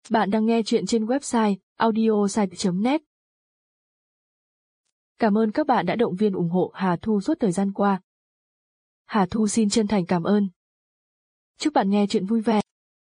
Bạn đang nghe chuyện trên website audiosite.net. Cảm ơn các bạn đã động viên ủng hộ Hà Thu suốt thời gian qua. Hà Thu xin chân thành cảm ơn. Chúc bạn nghe chuyện vui vẻ.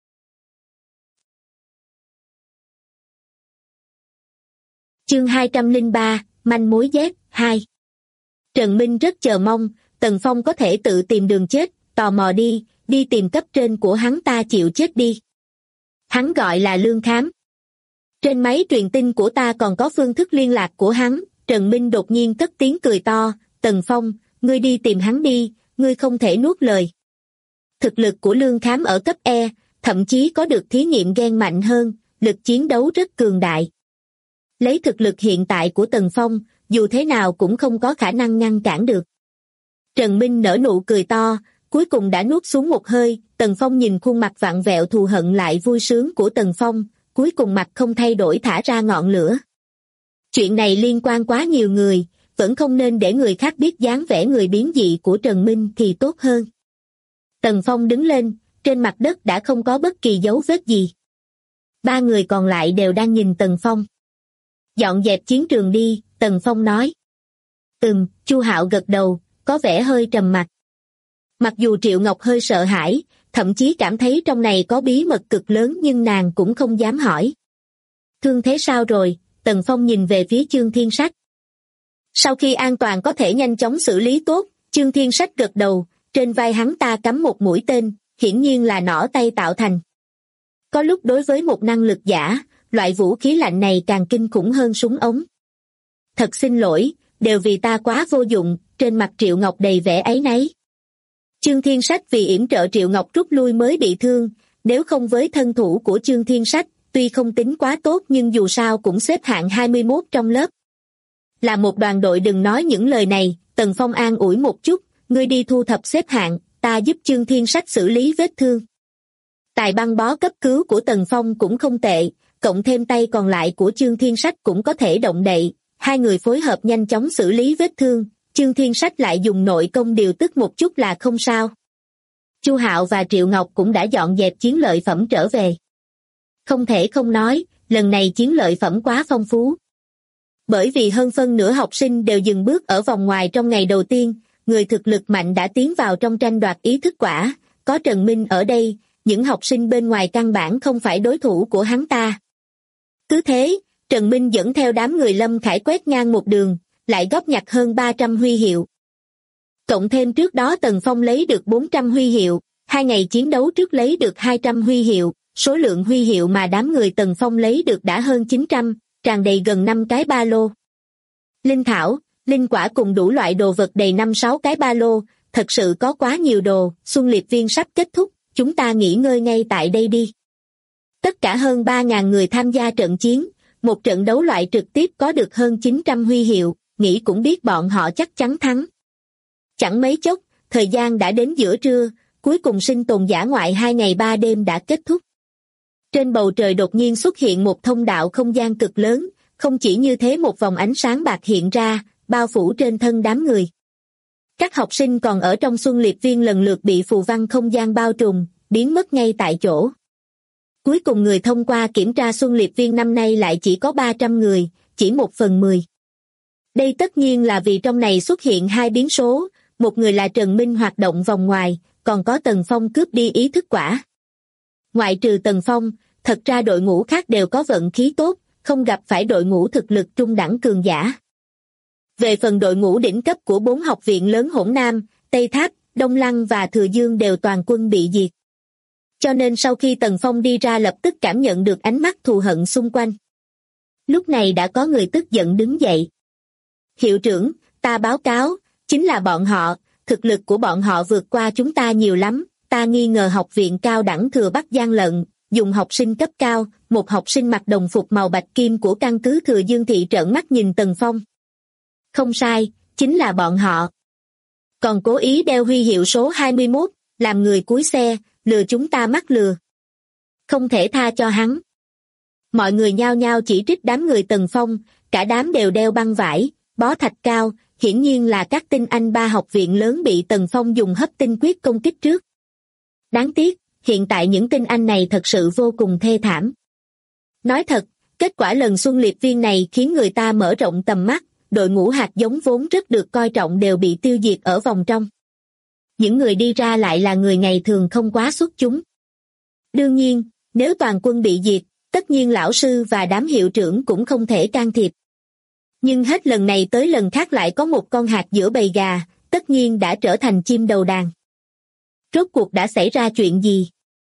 Chương 203, manh mối Z 2. Trần Minh rất chờ mong Tần Phong có thể tự tìm đường chết, tò mò đi tìm cấp trên của hắn ta chịu chết đi. Hắn gọi là Lương Khám. Trên máy truyền tin của ta còn có phương thức liên lạc của hắn. Trần Minh đột nhiên cất tiếng cười to, Tần Phong, ngươi đi tìm hắn đi, ngươi không thể nuốt lời. Thực lực của Lương Khám ở cấp E, thậm chí có được thí nghiệm gen mạnh hơn, lực chiến đấu rất cường đại. Lấy thực lực hiện tại của Tần Phong, dù thế nào cũng không có khả năng ngăn cản được. Trần Minh nở nụ cười to, cuối cùng đã nuốt xuống một hơi. Tần Phong nhìn khuôn mặt vặn vẹo thù hận lại vui sướng của Tần Phong, cuối cùng mặt không thay đổi thả ra ngọn lửa. Chuyện này liên quan quá nhiều người, vẫn không nên để người khác biết dáng vẻ người biến dị của Trần Minh thì tốt hơn. Tần Phong đứng lên, trên mặt đất đã không có bất kỳ dấu vết gì. Ba người còn lại đều đang nhìn Tần Phong. Dọn dẹp chiến trường đi, Tần Phong nói. Chu Hạo gật đầu, có vẻ hơi trầm mặc. Mặc dù Triệu Ngọc hơi sợ hãi, thậm chí cảm thấy trong này có bí mật cực lớn nhưng nàng cũng không dám hỏi. Thương thế sao rồi? Tần Phong nhìn về phía Chương Thiên Sách. Sau khi an toàn có thể nhanh chóng xử lý tốt, Chương Thiên Sách gật đầu, trên vai hắn ta cắm một mũi tên, hiển nhiên là nỏ tay tạo thành. Có lúc đối với một năng lực giả, loại vũ khí lạnh này càng kinh khủng hơn súng ống. Thật xin lỗi, đều vì ta quá vô dụng. Trên mặt Triệu Ngọc đầy vẻ áy náy. Chương Thiên Sách vì yểm trợ Triệu Ngọc rút lui mới bị thương, nếu không với thân thủ của Chương Thiên Sách, tuy không tính quá tốt nhưng dù sao cũng xếp hạng 21 trong lớp. Là một đoàn đội đừng nói những lời này, Tần Phong an ủi một chút, ngươi đi thu thập xếp hạng, ta giúp Chương Thiên Sách xử lý vết thương. Tài băng bó cấp cứu của Tần Phong cũng không tệ, cộng thêm tay còn lại của Chương Thiên Sách cũng có thể động đậy, hai người phối hợp nhanh chóng xử lý vết thương. Chương Thiên Sách lại dùng nội công điều tức một chút là không sao. Chu Hạo và Triệu Ngọc cũng đã dọn dẹp chiến lợi phẩm trở về. Không thể không nói, lần này chiến lợi phẩm quá phong phú. Bởi vì hơn phân nửa học sinh đều dừng bước ở vòng ngoài trong ngày đầu tiên, người thực lực mạnh đã tiến vào trong tranh đoạt ý thức quả, có Trần Minh ở đây, những học sinh bên ngoài căn bản không phải đối thủ của hắn ta. Cứ thế, Trần Minh dẫn theo đám người Lâm Khải quét ngang một đường, lại góp nhặt hơn 300 huy hiệu. Cộng thêm trước đó Tần Phong lấy được 400 huy hiệu, 2 ngày chiến đấu trước lấy được 200 huy hiệu, số lượng huy hiệu mà đám người Tần Phong lấy được đã hơn 900, tràn đầy gần 5 cái ba lô. Linh thảo, linh quả cùng đủ loại đồ vật đầy 5-6 cái ba lô, thật sự có quá nhiều đồ. Xuân Liệp Viên sắp kết thúc, chúng ta nghỉ ngơi ngay tại đây đi. Tất cả hơn 3.000 người tham gia trận chiến, một trận đấu loại trực tiếp có được hơn 900 huy hiệu, nghĩ cũng biết bọn họ chắc chắn thắng. Chẳng mấy chốc, thời gian đã đến giữa trưa, cuối cùng sinh tồn dã ngoại 2 ngày 3 đêm đã kết thúc. Trên bầu trời đột nhiên xuất hiện một thông đạo không gian cực lớn, không chỉ như thế một vòng ánh sáng bạc hiện ra, bao phủ trên thân đám người. Các học sinh còn ở trong Xuân Liệp Viên lần lượt bị phù văn không gian bao trùm, biến mất ngay tại chỗ. Cuối cùng người thông qua kiểm tra Xuân Liệp Viên năm nay lại chỉ có 300 người, chỉ 1/10. Đây tất nhiên là vì trong này xuất hiện 2 biến số, một người là Trần Minh hoạt động vòng ngoài, còn có Tần Phong cướp đi ý thức quả. Ngoại trừ Tần Phong, thật ra đội ngũ khác đều có vận khí tốt, không gặp phải đội ngũ thực lực trung đẳng cường giả. Về phần đội ngũ đỉnh cấp của 4 học viện lớn Hỗn Nam, Tây Tháp, Đông Lăng và Thừa Dương đều toàn quân bị diệt. Cho nên sau khi Tần Phong đi ra lập tức cảm nhận được ánh mắt thù hận xung quanh. Lúc này đã có người tức giận đứng dậy. Hiệu trưởng, ta báo cáo, chính là bọn họ, thực lực của bọn họ vượt qua chúng ta nhiều lắm, ta nghi ngờ học viện cao đẳng Thừa Bắc gian lận, dùng học sinh cấp cao, một học sinh mặc đồng phục màu bạch kim của căn cứ Thừa Dương thị trợn mắt nhìn Tần Phong. Không sai, chính là bọn họ. Còn cố ý đeo huy hiệu số 21, làm người cúi xe, lừa chúng ta mắc lừa. Không thể tha cho hắn. Mọi người nhao nhao chỉ trích đám người Tần Phong, cả đám đều đeo băng vải, bó thạch cao, hiển nhiên là các tinh anh 3 học viện lớn bị Tần Phong dùng hấp tinh quyết công kích trước. Đáng tiếc, hiện tại những tinh anh này thật sự vô cùng thê thảm. Nói thật, kết quả lần xuân liệp viên này khiến người ta mở rộng tầm mắt, đội ngũ hạt giống vốn rất được coi trọng đều bị tiêu diệt ở vòng trong. Những người đi ra lại là người ngày thường không quá xuất chúng. Đương nhiên, nếu toàn quân bị diệt, tất nhiên lão sư và đám hiệu trưởng cũng không thể can thiệp. Nhưng hết lần này tới lần khác lại có một con hạt giữa bầy gà, tất nhiên đã trở thành chim đầu đàn. Rốt cuộc đã xảy ra chuyện gì?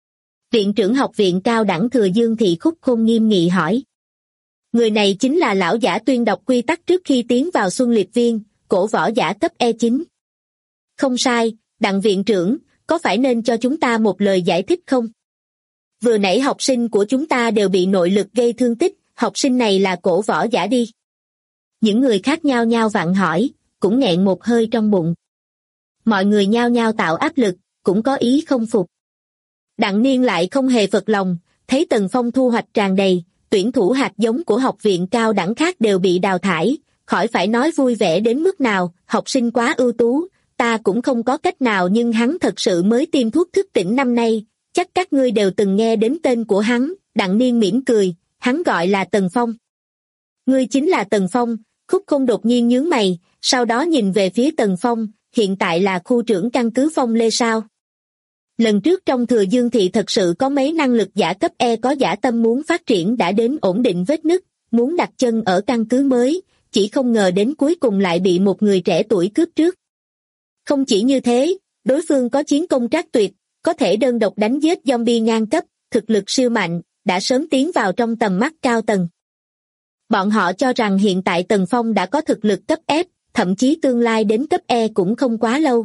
Viện trưởng học viện cao đẳng Thừa Dương Thị Khúc Khôn nghiêm nghị hỏi. Người này chính là lão giả tuyên đọc quy tắc trước khi tiến vào Xuân Liệp Viên, cổ võ giả cấp E9. Không sai, Đặng viện trưởng, có phải nên cho chúng ta một lời giải thích không? Vừa nãy học sinh của chúng ta đều bị nội lực gây thương tích, học sinh này là cổ võ giả đi. Những người khác nhao nhao vặn hỏi, cũng nghẹn một hơi trong bụng. Mọi người nhao nhao tạo áp lực, cũng có ý không phục. Đặng Niên lại không hề phật lòng, thấy Tần Phong thu hoạch tràn đầy, tuyển thủ hạt giống của học viện cao đẳng khác đều bị đào thải, khỏi phải nói vui vẻ đến mức nào, học sinh quá ưu tú, ta cũng không có cách nào nhưng hắn thật sự mới tiêm thuốc thức tỉnh năm nay, chắc các ngươi đều từng nghe đến tên của hắn, Đặng Niên mỉm cười, hắn gọi là Tần Phong. Ngươi chính là Tần Phong, Khúc Khôn đột nhiên nhướng mày, sau đó nhìn về phía Tần Phong, hiện tại là khu trưởng căn cứ Phong Lê sao? Lần trước trong Thừa Dương Thị thật sự có mấy năng lực giả cấp E có dã tâm muốn phát triển đã đến ổn định vết nứt, muốn đặt chân ở căn cứ mới, chỉ không ngờ đến cuối cùng lại bị một người trẻ tuổi cướp trước. Không chỉ như thế, đối phương có chiến công trác tuyệt, có thể đơn độc đánh giết zombie ngang cấp, thực lực siêu mạnh, đã sớm tiến vào trong tầm mắt cao tầng. Bọn họ cho rằng hiện tại Tần Phong đã có thực lực cấp F, thậm chí tương lai đến cấp E cũng không quá lâu.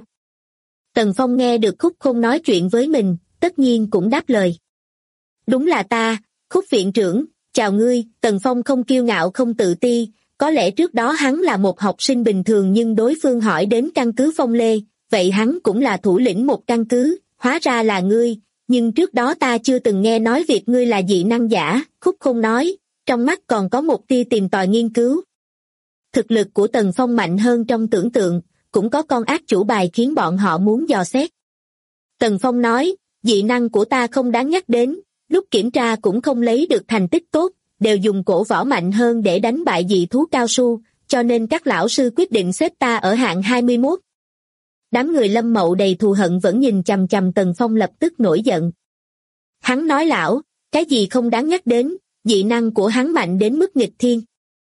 Tần Phong nghe được Khúc Khôn nói chuyện với mình, tất nhiên cũng đáp lời. Đúng là ta, Khúc viện trưởng, chào ngươi. Tần Phong không kiêu ngạo không tự ti, có lẽ trước đó hắn là một học sinh bình thường nhưng đối phương hỏi đến căn cứ Phong Lê, vậy hắn cũng là thủ lĩnh một căn cứ, hóa ra là ngươi, nhưng trước đó ta chưa từng nghe nói việc ngươi là dị năng giả, Khúc Khôn nói, trong mắt còn có một tia tìm tòi nghiên cứu. Thực lực của Tần Phong mạnh hơn trong tưởng tượng, cũng có con ác chủ bài khiến bọn họ muốn dò xét. Tần Phong nói, dị năng của ta không đáng nhắc đến, lúc kiểm tra cũng không lấy được thành tích tốt, đều dùng cổ võ mạnh hơn để đánh bại dị thú cao su, cho nên các lão sư quyết định xếp ta ở hạng 21. Đám người Lâm Mậu đầy thù hận vẫn nhìn chằm chằm Tần Phong lập tức nổi giận. Hắn nói lão, cái gì không đáng nhắc đến, dị năng của hắn mạnh đến mức nghịch thiên.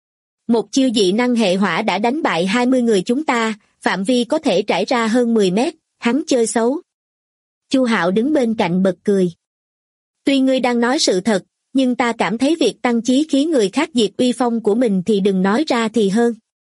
Một chiêu dị năng hệ hỏa đã đánh bại 20 người chúng ta, phạm vi có thể trải ra hơn 10 mét, hắn chơi xấu. Chu Hạo đứng bên cạnh bật cười. Tuy ngươi đang nói sự thật, nhưng ta cảm thấy việc tăng chí khí người khác diệt uy phong của mình thì đừng nói ra thì hơn.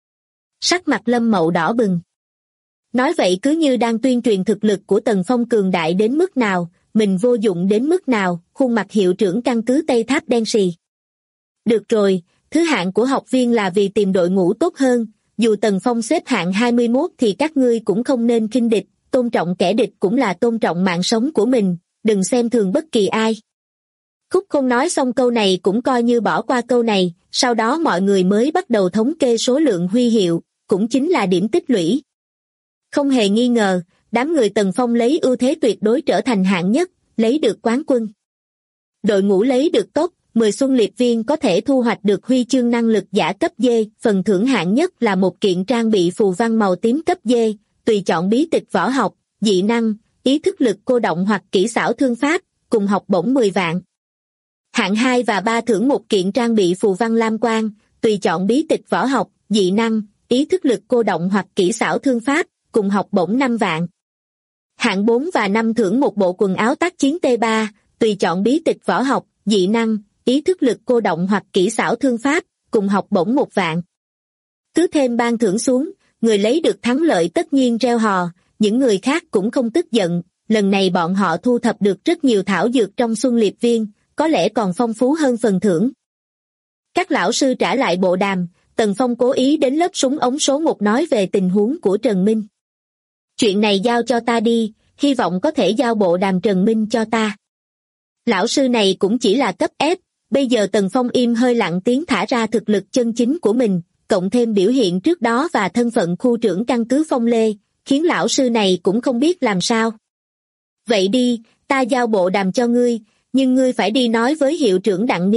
Sắc mặt Lâm Mậu đỏ bừng. Nói vậy cứ như đang tuyên truyền thực lực của Tần Phong cường đại đến mức nào, mình vô dụng đến mức nào, khuôn mặt hiệu trưởng căn cứ Tây Tháp đen sì. Được rồi, thứ hạng của học viên là vì tìm đội ngũ tốt hơn, dù Tần Phong xếp hạng 21 thì các ngươi cũng không nên khinh địch, tôn trọng kẻ địch cũng là tôn trọng mạng sống của mình, đừng xem thường bất kỳ ai. Khúc Khôn nói xong câu này cũng coi như bỏ qua câu này, sau đó mọi người mới bắt đầu thống kê số lượng huy hiệu, cũng chính là điểm tích lũy. Không hề nghi ngờ, đám người Tần Phong lấy ưu thế tuyệt đối trở thành hạng nhất, lấy được quán quân. Đội ngũ lấy được top 10 Xuân Liệp Viên có thể thu hoạch được huy chương năng lực giả cấp D, phần thưởng hạng nhất là một kiện trang bị phù văn màu tím cấp D, tùy chọn bí tịch võ học, dị năng, ý thức lực cô động hoặc kỹ xảo thương pháp, cùng học bổng 10 vạn. Hạng 2 và 3 thưởng một kiện trang bị phù văn lam quang, tùy chọn bí tịch võ học, dị năng, ý thức lực cô động hoặc kỹ xảo thương pháp, cùng học bổng 5 vạn. Hạng 4 và 5 thưởng một bộ quần áo tác chiến T3, tùy chọn bí tịch võ học, dị năng, ý thức lực cô động hoặc kỹ xảo thương pháp, cùng học bổng 1 vạn. Cứ thêm ban thưởng xuống, người lấy được thắng lợi tất nhiên reo hò, những người khác cũng không tức giận, lần này bọn họ thu thập được rất nhiều thảo dược trong Xuân Liệp Viên, có lẽ còn phong phú hơn phần thưởng. Các lão sư trả lại bộ đàm, Tần Phong cố ý đến lớp súng ống số 1 nói về tình huống của Trần Minh. Chuyện này giao cho ta đi, hy vọng có thể giao bộ đàm Trần Minh cho ta. Lão sư này cũng chỉ là cấp F, bây giờ Tần Phong im hơi lặng tiếng thả ra thực lực chân chính của mình, cộng thêm biểu hiện trước đó và thân phận khu trưởng căn cứ Phong Lê, khiến lão sư này cũng không biết làm sao. Vậy đi, ta giao bộ đàm cho ngươi, nhưng ngươi phải đi nói với hiệu trưởng Đặng Niên,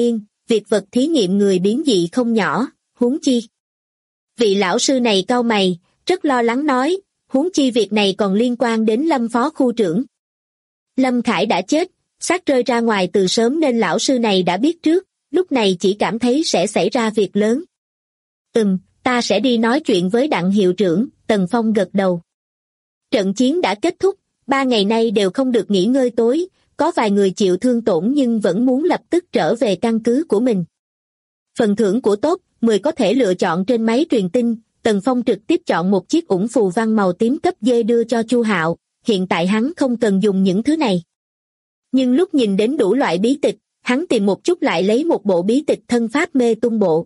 việc vật thí nghiệm người biến dị không nhỏ, huống chi. Vị lão sư này cau mày, rất lo lắng nói, huống chi việc này còn liên quan đến Lâm phó khu trưởng. Lâm Khải đã chết, xác rơi ra ngoài từ sớm nên lão sư này đã biết trước, lúc này chỉ cảm thấy sẽ xảy ra việc lớn. Ta sẽ đi nói chuyện với Đặng hiệu trưởng, Tần Phong gật đầu. Trận chiến đã kết thúc, 3 ngày nay đều không được nghỉ ngơi tối, có vài người chịu thương tổn nhưng vẫn muốn lập tức trở về căn cứ của mình. Phần thưởng của top 10 có thể lựa chọn trên máy truyền tin, Tần Phong trực tiếp chọn một chiếc ủng phù văn màu tím cấp D đưa cho Chu Hạo, hiện tại hắn không cần dùng những thứ này. Nhưng lúc nhìn đến đủ loại bí tịch, hắn tìm một chút lại lấy một bộ bí tịch thân pháp mê tung bộ.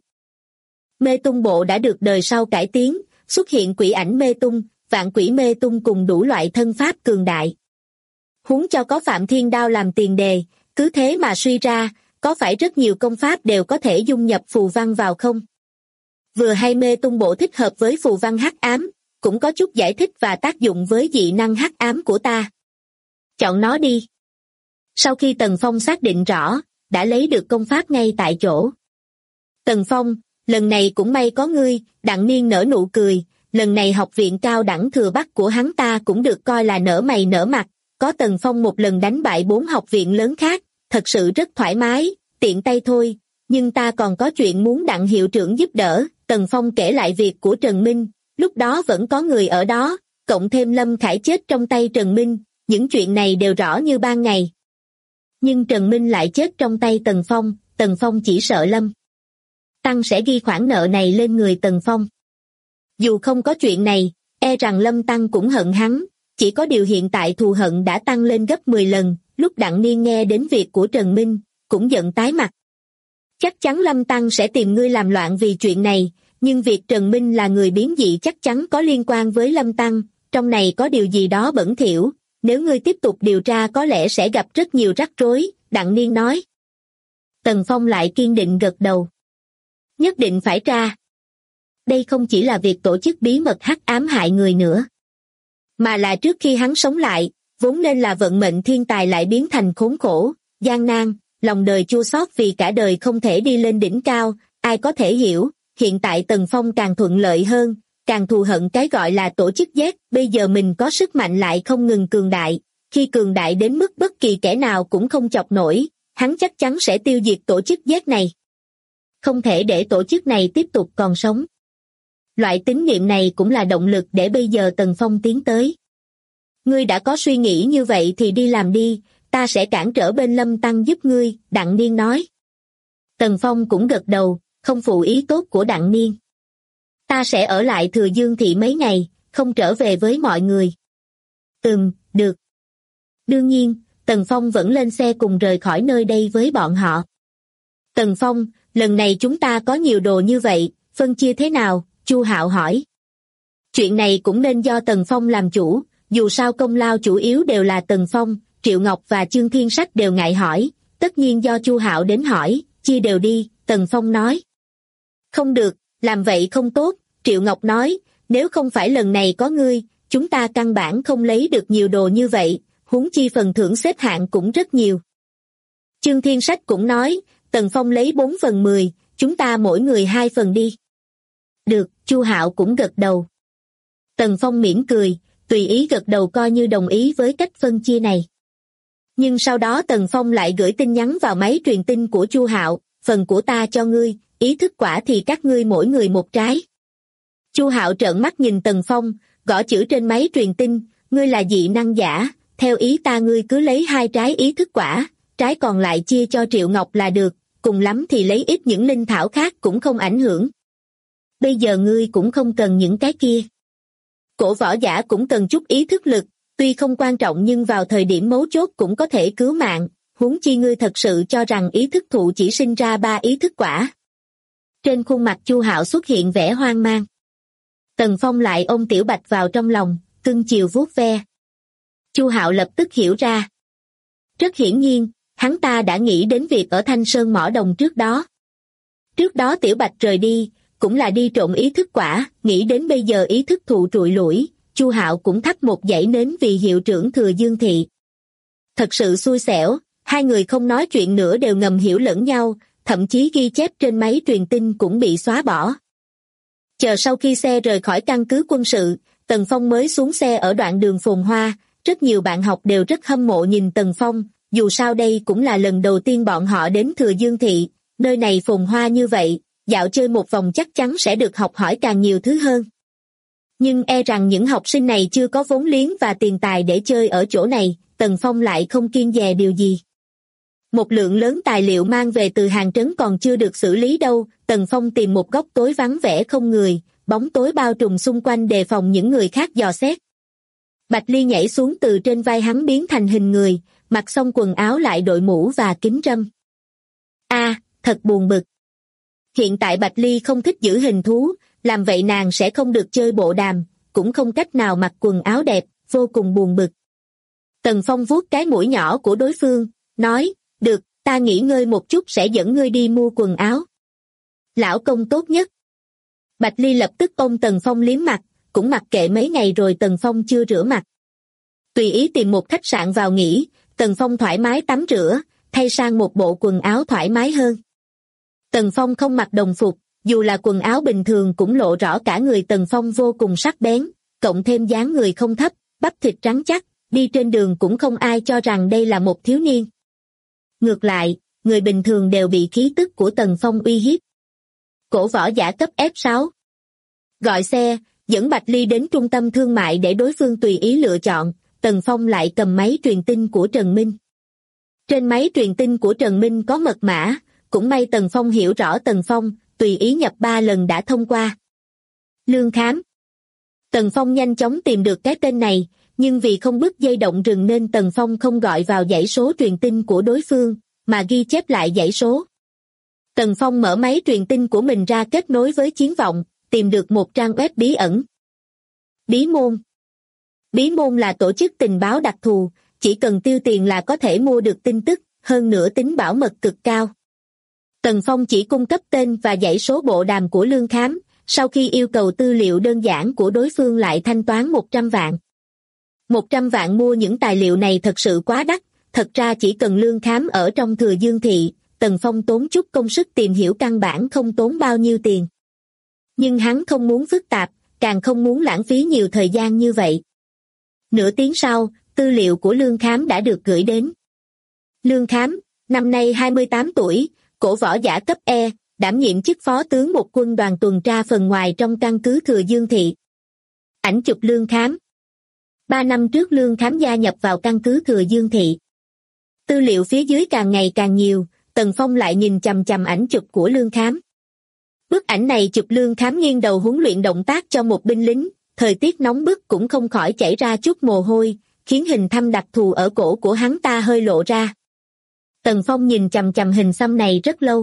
Mê tung bộ đã được đời sau cải tiến, xuất hiện quỷ ảnh mê tung, vạn quỷ mê tung cùng đủ loại thân pháp cường đại. Huống cho có Phạm Thiên Đao làm tiền đề, cứ thế mà suy ra, có phải rất nhiều công pháp đều có thể dung nhập phù văn vào không? Vừa hay mê tung bộ thích hợp với phù văn hắc ám, cũng có chút giải thích và tác dụng với dị năng hắc ám của ta. Chọn nó đi. Sau khi Tần Phong xác định rõ, đã lấy được công pháp ngay tại chỗ. Tần Phong, lần này cũng may có ngươi, Đặng Niên nở nụ cười, lần này học viện cao đẳng thừa Bắc của hắn ta cũng được coi là nở mày nở mặt, có Tần Phong một lần đánh bại 4 học viện lớn khác, thật sự rất thoải mái, tiện tay thôi, nhưng ta còn có chuyện muốn Đặng hiệu trưởng giúp đỡ. Tần Phong kể lại việc của Trần Minh, lúc đó vẫn có người ở đó, cộng thêm Lâm Khải chết trong tay Trần Minh, những chuyện này đều rõ như ban ngày. Nhưng Trần Minh lại chết trong tay Tần Phong chỉ sợ Lâm Tăng sẽ ghi khoản nợ này lên người Tần Phong. Dù không có chuyện này, e rằng Lâm Tăng cũng hận hắn, chỉ có điều hiện tại thù hận đã tăng lên gấp 10 lần, lúc Đặng Niên nghe đến việc của Trần Minh, cũng giận tái mặt. Chắc chắn Lâm Tăng sẽ tìm ngươi làm loạn vì chuyện này, nhưng việc Trần Minh là người biến dị chắc chắn có liên quan với Lâm Tăng, trong này có điều gì đó bẩn thỉu, nếu ngươi tiếp tục điều tra có lẽ sẽ gặp rất nhiều rắc rối, Đặng Niên nói. Tần Phong lại kiên định gật đầu. Nhất định phải tra. Đây không chỉ là việc tổ chức bí mật hắc ám hại người nữa, mà là trước khi hắn sống lại, vốn nên là vận mệnh thiên tài lại biến thành khốn khổ, gian nan, lòng đời chua xót vì cả đời không thể đi lên đỉnh cao, ai có thể hiểu, hiện tại Tần Phong càng thuận lợi hơn, càng thù hận cái gọi là tổ chức Z, bây giờ mình có sức mạnh lại không ngừng cường đại, khi cường đại đến mức bất kỳ kẻ nào cũng không chọc nổi, hắn chắc chắn sẽ tiêu diệt tổ chức Z này. Không thể để tổ chức này tiếp tục còn sống. Loại tín niệm này cũng là động lực để bây giờ Tần Phong tiến tới. Ngươi đã có suy nghĩ như vậy thì đi làm đi, ta sẽ cản trở bên Lâm Tăng giúp ngươi, Đặng Niên nói. Tần Phong cũng gật đầu, không phụ ý tốt của Đặng Niên. Ta sẽ ở lại Thừa Dương Thị mấy ngày, không trở về với mọi người. Được. Đương nhiên, Tần Phong vẫn lên xe cùng rời khỏi nơi đây với bọn họ. Tần Phong, lần này chúng ta có nhiều đồ như vậy, phân chia thế nào? Chu Hạo hỏi. Chuyện này cũng nên do Tần Phong làm chủ, dù sao công lao chủ yếu đều là Tần Phong, Triệu Ngọc và Chương Thiên Sách đều ngại hỏi, tất nhiên do Chu Hạo đến hỏi, chia đều đi, Tần Phong nói. Không được, làm vậy không tốt, Triệu Ngọc nói, nếu không phải lần này có ngươi, chúng ta căn bản không lấy được nhiều đồ như vậy, huống chi phần thưởng xếp hạng cũng rất nhiều. Chương Thiên Sách cũng nói, Tần Phong lấy 4/10, chúng ta mỗi người 2 phần đi. Được, Chu Hạo cũng gật đầu. Tần Phong mỉm cười, tùy ý gật đầu coi như đồng ý với cách phân chia này. Nhưng sau đó Tần Phong lại gửi tin nhắn vào máy truyền tin của Chu Hạo, phần của ta cho ngươi, ý thức quả thì các ngươi mỗi người một trái. Chu Hạo trợn mắt nhìn Tần Phong, gõ chữ trên máy truyền tin, ngươi là dị năng giả, theo ý ta ngươi cứ lấy 2 trái ý thức quả, trái còn lại chia cho Triệu Ngọc là được, cùng lắm thì lấy ít những linh thảo khác cũng không ảnh hưởng. Bây giờ ngươi cũng không cần những cái kia. Cổ võ giả cũng cần chút ý thức lực, tuy không quan trọng nhưng vào thời điểm mấu chốt cũng có thể cứu mạng, huống chi ngươi thật sự cho rằng ý thức thụ chỉ sinh ra 3 ý thức quả. Trên khuôn mặt Chu Hạo xuất hiện vẻ hoang mang. Tần Phong lại ôm Tiểu Bạch vào trong lòng, cưng chiều vuốt ve. Chu Hạo lập tức hiểu ra. Rất hiển nhiên, hắn ta đã nghĩ đến việc ở Thanh Sơn Mỏ Đồng trước đó. Trước đó Tiểu Bạch rời đi, cũng là đi trộm ý thức quả, nghĩ đến bây giờ ý thức thụ trụi lủi, Chu Hạo cũng thắp một dãy nến vì hiệu trưởng Thừa Dương Thị. Thật sự xui xẻo, hai người không nói chuyện nữa đều ngầm hiểu lẫn nhau, thậm chí ghi chép trên máy truyền tin cũng bị xóa bỏ. Chờ sau khi xe rời khỏi căn cứ quân sự, Tần Phong mới xuống xe ở đoạn đường phồn hoa, rất nhiều bạn học đều rất hâm mộ nhìn Tần Phong, dù sao đây cũng là lần đầu tiên bọn họ đến Thừa Dương Thị, nơi này phồn hoa như vậy, dạo chơi một vòng chắc chắn sẽ được học hỏi càng nhiều thứ hơn. Nhưng e rằng những học sinh này chưa có vốn liếng và tiền tài để chơi ở chỗ này, Tần Phong lại không kiêng dè điều gì. Một lượng lớn tài liệu mang về từ hàng trấn còn chưa được xử lý đâu, Tần Phong tìm một góc tối vắng vẻ không người, bóng tối bao trùm xung quanh đề phòng những người khác dò xét. Bạch Ly nhảy xuống từ trên vai hắn biến thành hình người, mặc xong quần áo lại đội mũ và kính râm. Thật buồn bực. Hiện tại Bạch Ly không thích giữ hình thú, làm vậy nàng sẽ không được chơi bộ đàm, cũng không cách nào mặc quần áo đẹp, vô cùng buồn bực. Tần Phong vuốt cái mũi nhỏ của đối phương, nói, được, ta nghỉ ngơi một chút sẽ dẫn ngươi đi mua quần áo. Lão công tốt nhất. Bạch Ly lập tức ôm Tần Phong liếm mặt, cũng mặc kệ mấy ngày rồi Tần Phong chưa rửa mặt. Tùy ý tìm một khách sạn vào nghỉ, Tần Phong thoải mái tắm rửa, thay sang một bộ quần áo thoải mái hơn. Tần Phong không mặc đồng phục, dù là quần áo bình thường cũng lộ rõ cả người Tần Phong vô cùng sắc bén, cộng thêm dáng người không thấp, bắp thịt rắn chắc, đi trên đường cũng không ai cho rằng đây là một thiếu niên. Ngược lại, người bình thường đều bị khí tức của Tần Phong uy hiếp. Cổ võ giả cấp F6. Gọi xe, dẫn Bạch Ly đến trung tâm thương mại để đối phương tùy ý lựa chọn, Tần Phong lại cầm máy truyền tin của Trần Minh. Trên máy truyền tin của Trần Minh có mật mã, cũng may Tần Phong hiểu rõ Tần Phong, tùy ý nhập 3 lần đã thông qua. Lương Khám. Tần Phong nhanh chóng tìm được cái tên này, nhưng vì không bứt dây động rừng nên Tần Phong không gọi vào dãy số truyền tin của đối phương, mà ghi chép lại dãy số. Tần Phong mở máy truyền tin của mình ra kết nối với chiến vọng, tìm được một trang web bí ẩn. Bí môn. Bí môn là tổ chức tình báo đặc thù, chỉ cần tiêu tiền là có thể mua được tin tức, hơn nữa tính bảo mật cực cao. Tần Phong chỉ cung cấp tên và dãy số bộ đàm của Lương Khám, sau khi yêu cầu tư liệu đơn giản của đối phương lại thanh toán 100 vạn. 100 vạn mua những tài liệu này thật sự quá đắt, thật ra chỉ cần Lương Khám ở trong Thừa Dương Thị, Tần Phong tốn chút công sức tìm hiểu căn bản không tốn bao nhiêu tiền. Nhưng hắn không muốn phức tạp, càng không muốn lãng phí nhiều thời gian như vậy. Nửa tiếng sau, tư liệu của Lương Khám đã được gửi đến. Lương Khám, năm nay 28 tuổi, cổ võ giả cấp E, đảm nhiệm chức phó tướng một quân đoàn tuần tra phần ngoài trong căn cứ Thừa Dương Thị. Ảnh chụp Lương Khám. 3 năm trước Lương Khám gia nhập vào căn cứ Thừa Dương Thị. Tư liệu phía dưới càng ngày càng nhiều, Tần Phong lại nhìn chằm chằm ảnh chụp của Lương Khám. Bức ảnh này chụp Lương Khám nghiêng đầu huấn luyện động tác cho một binh lính, thời tiết nóng bức cũng không khỏi chảy ra chút mồ hôi, khiến hình thăm đặc thù ở cổ của hắn ta hơi lộ ra. Tần Phong nhìn chằm chằm hình xăm này rất lâu.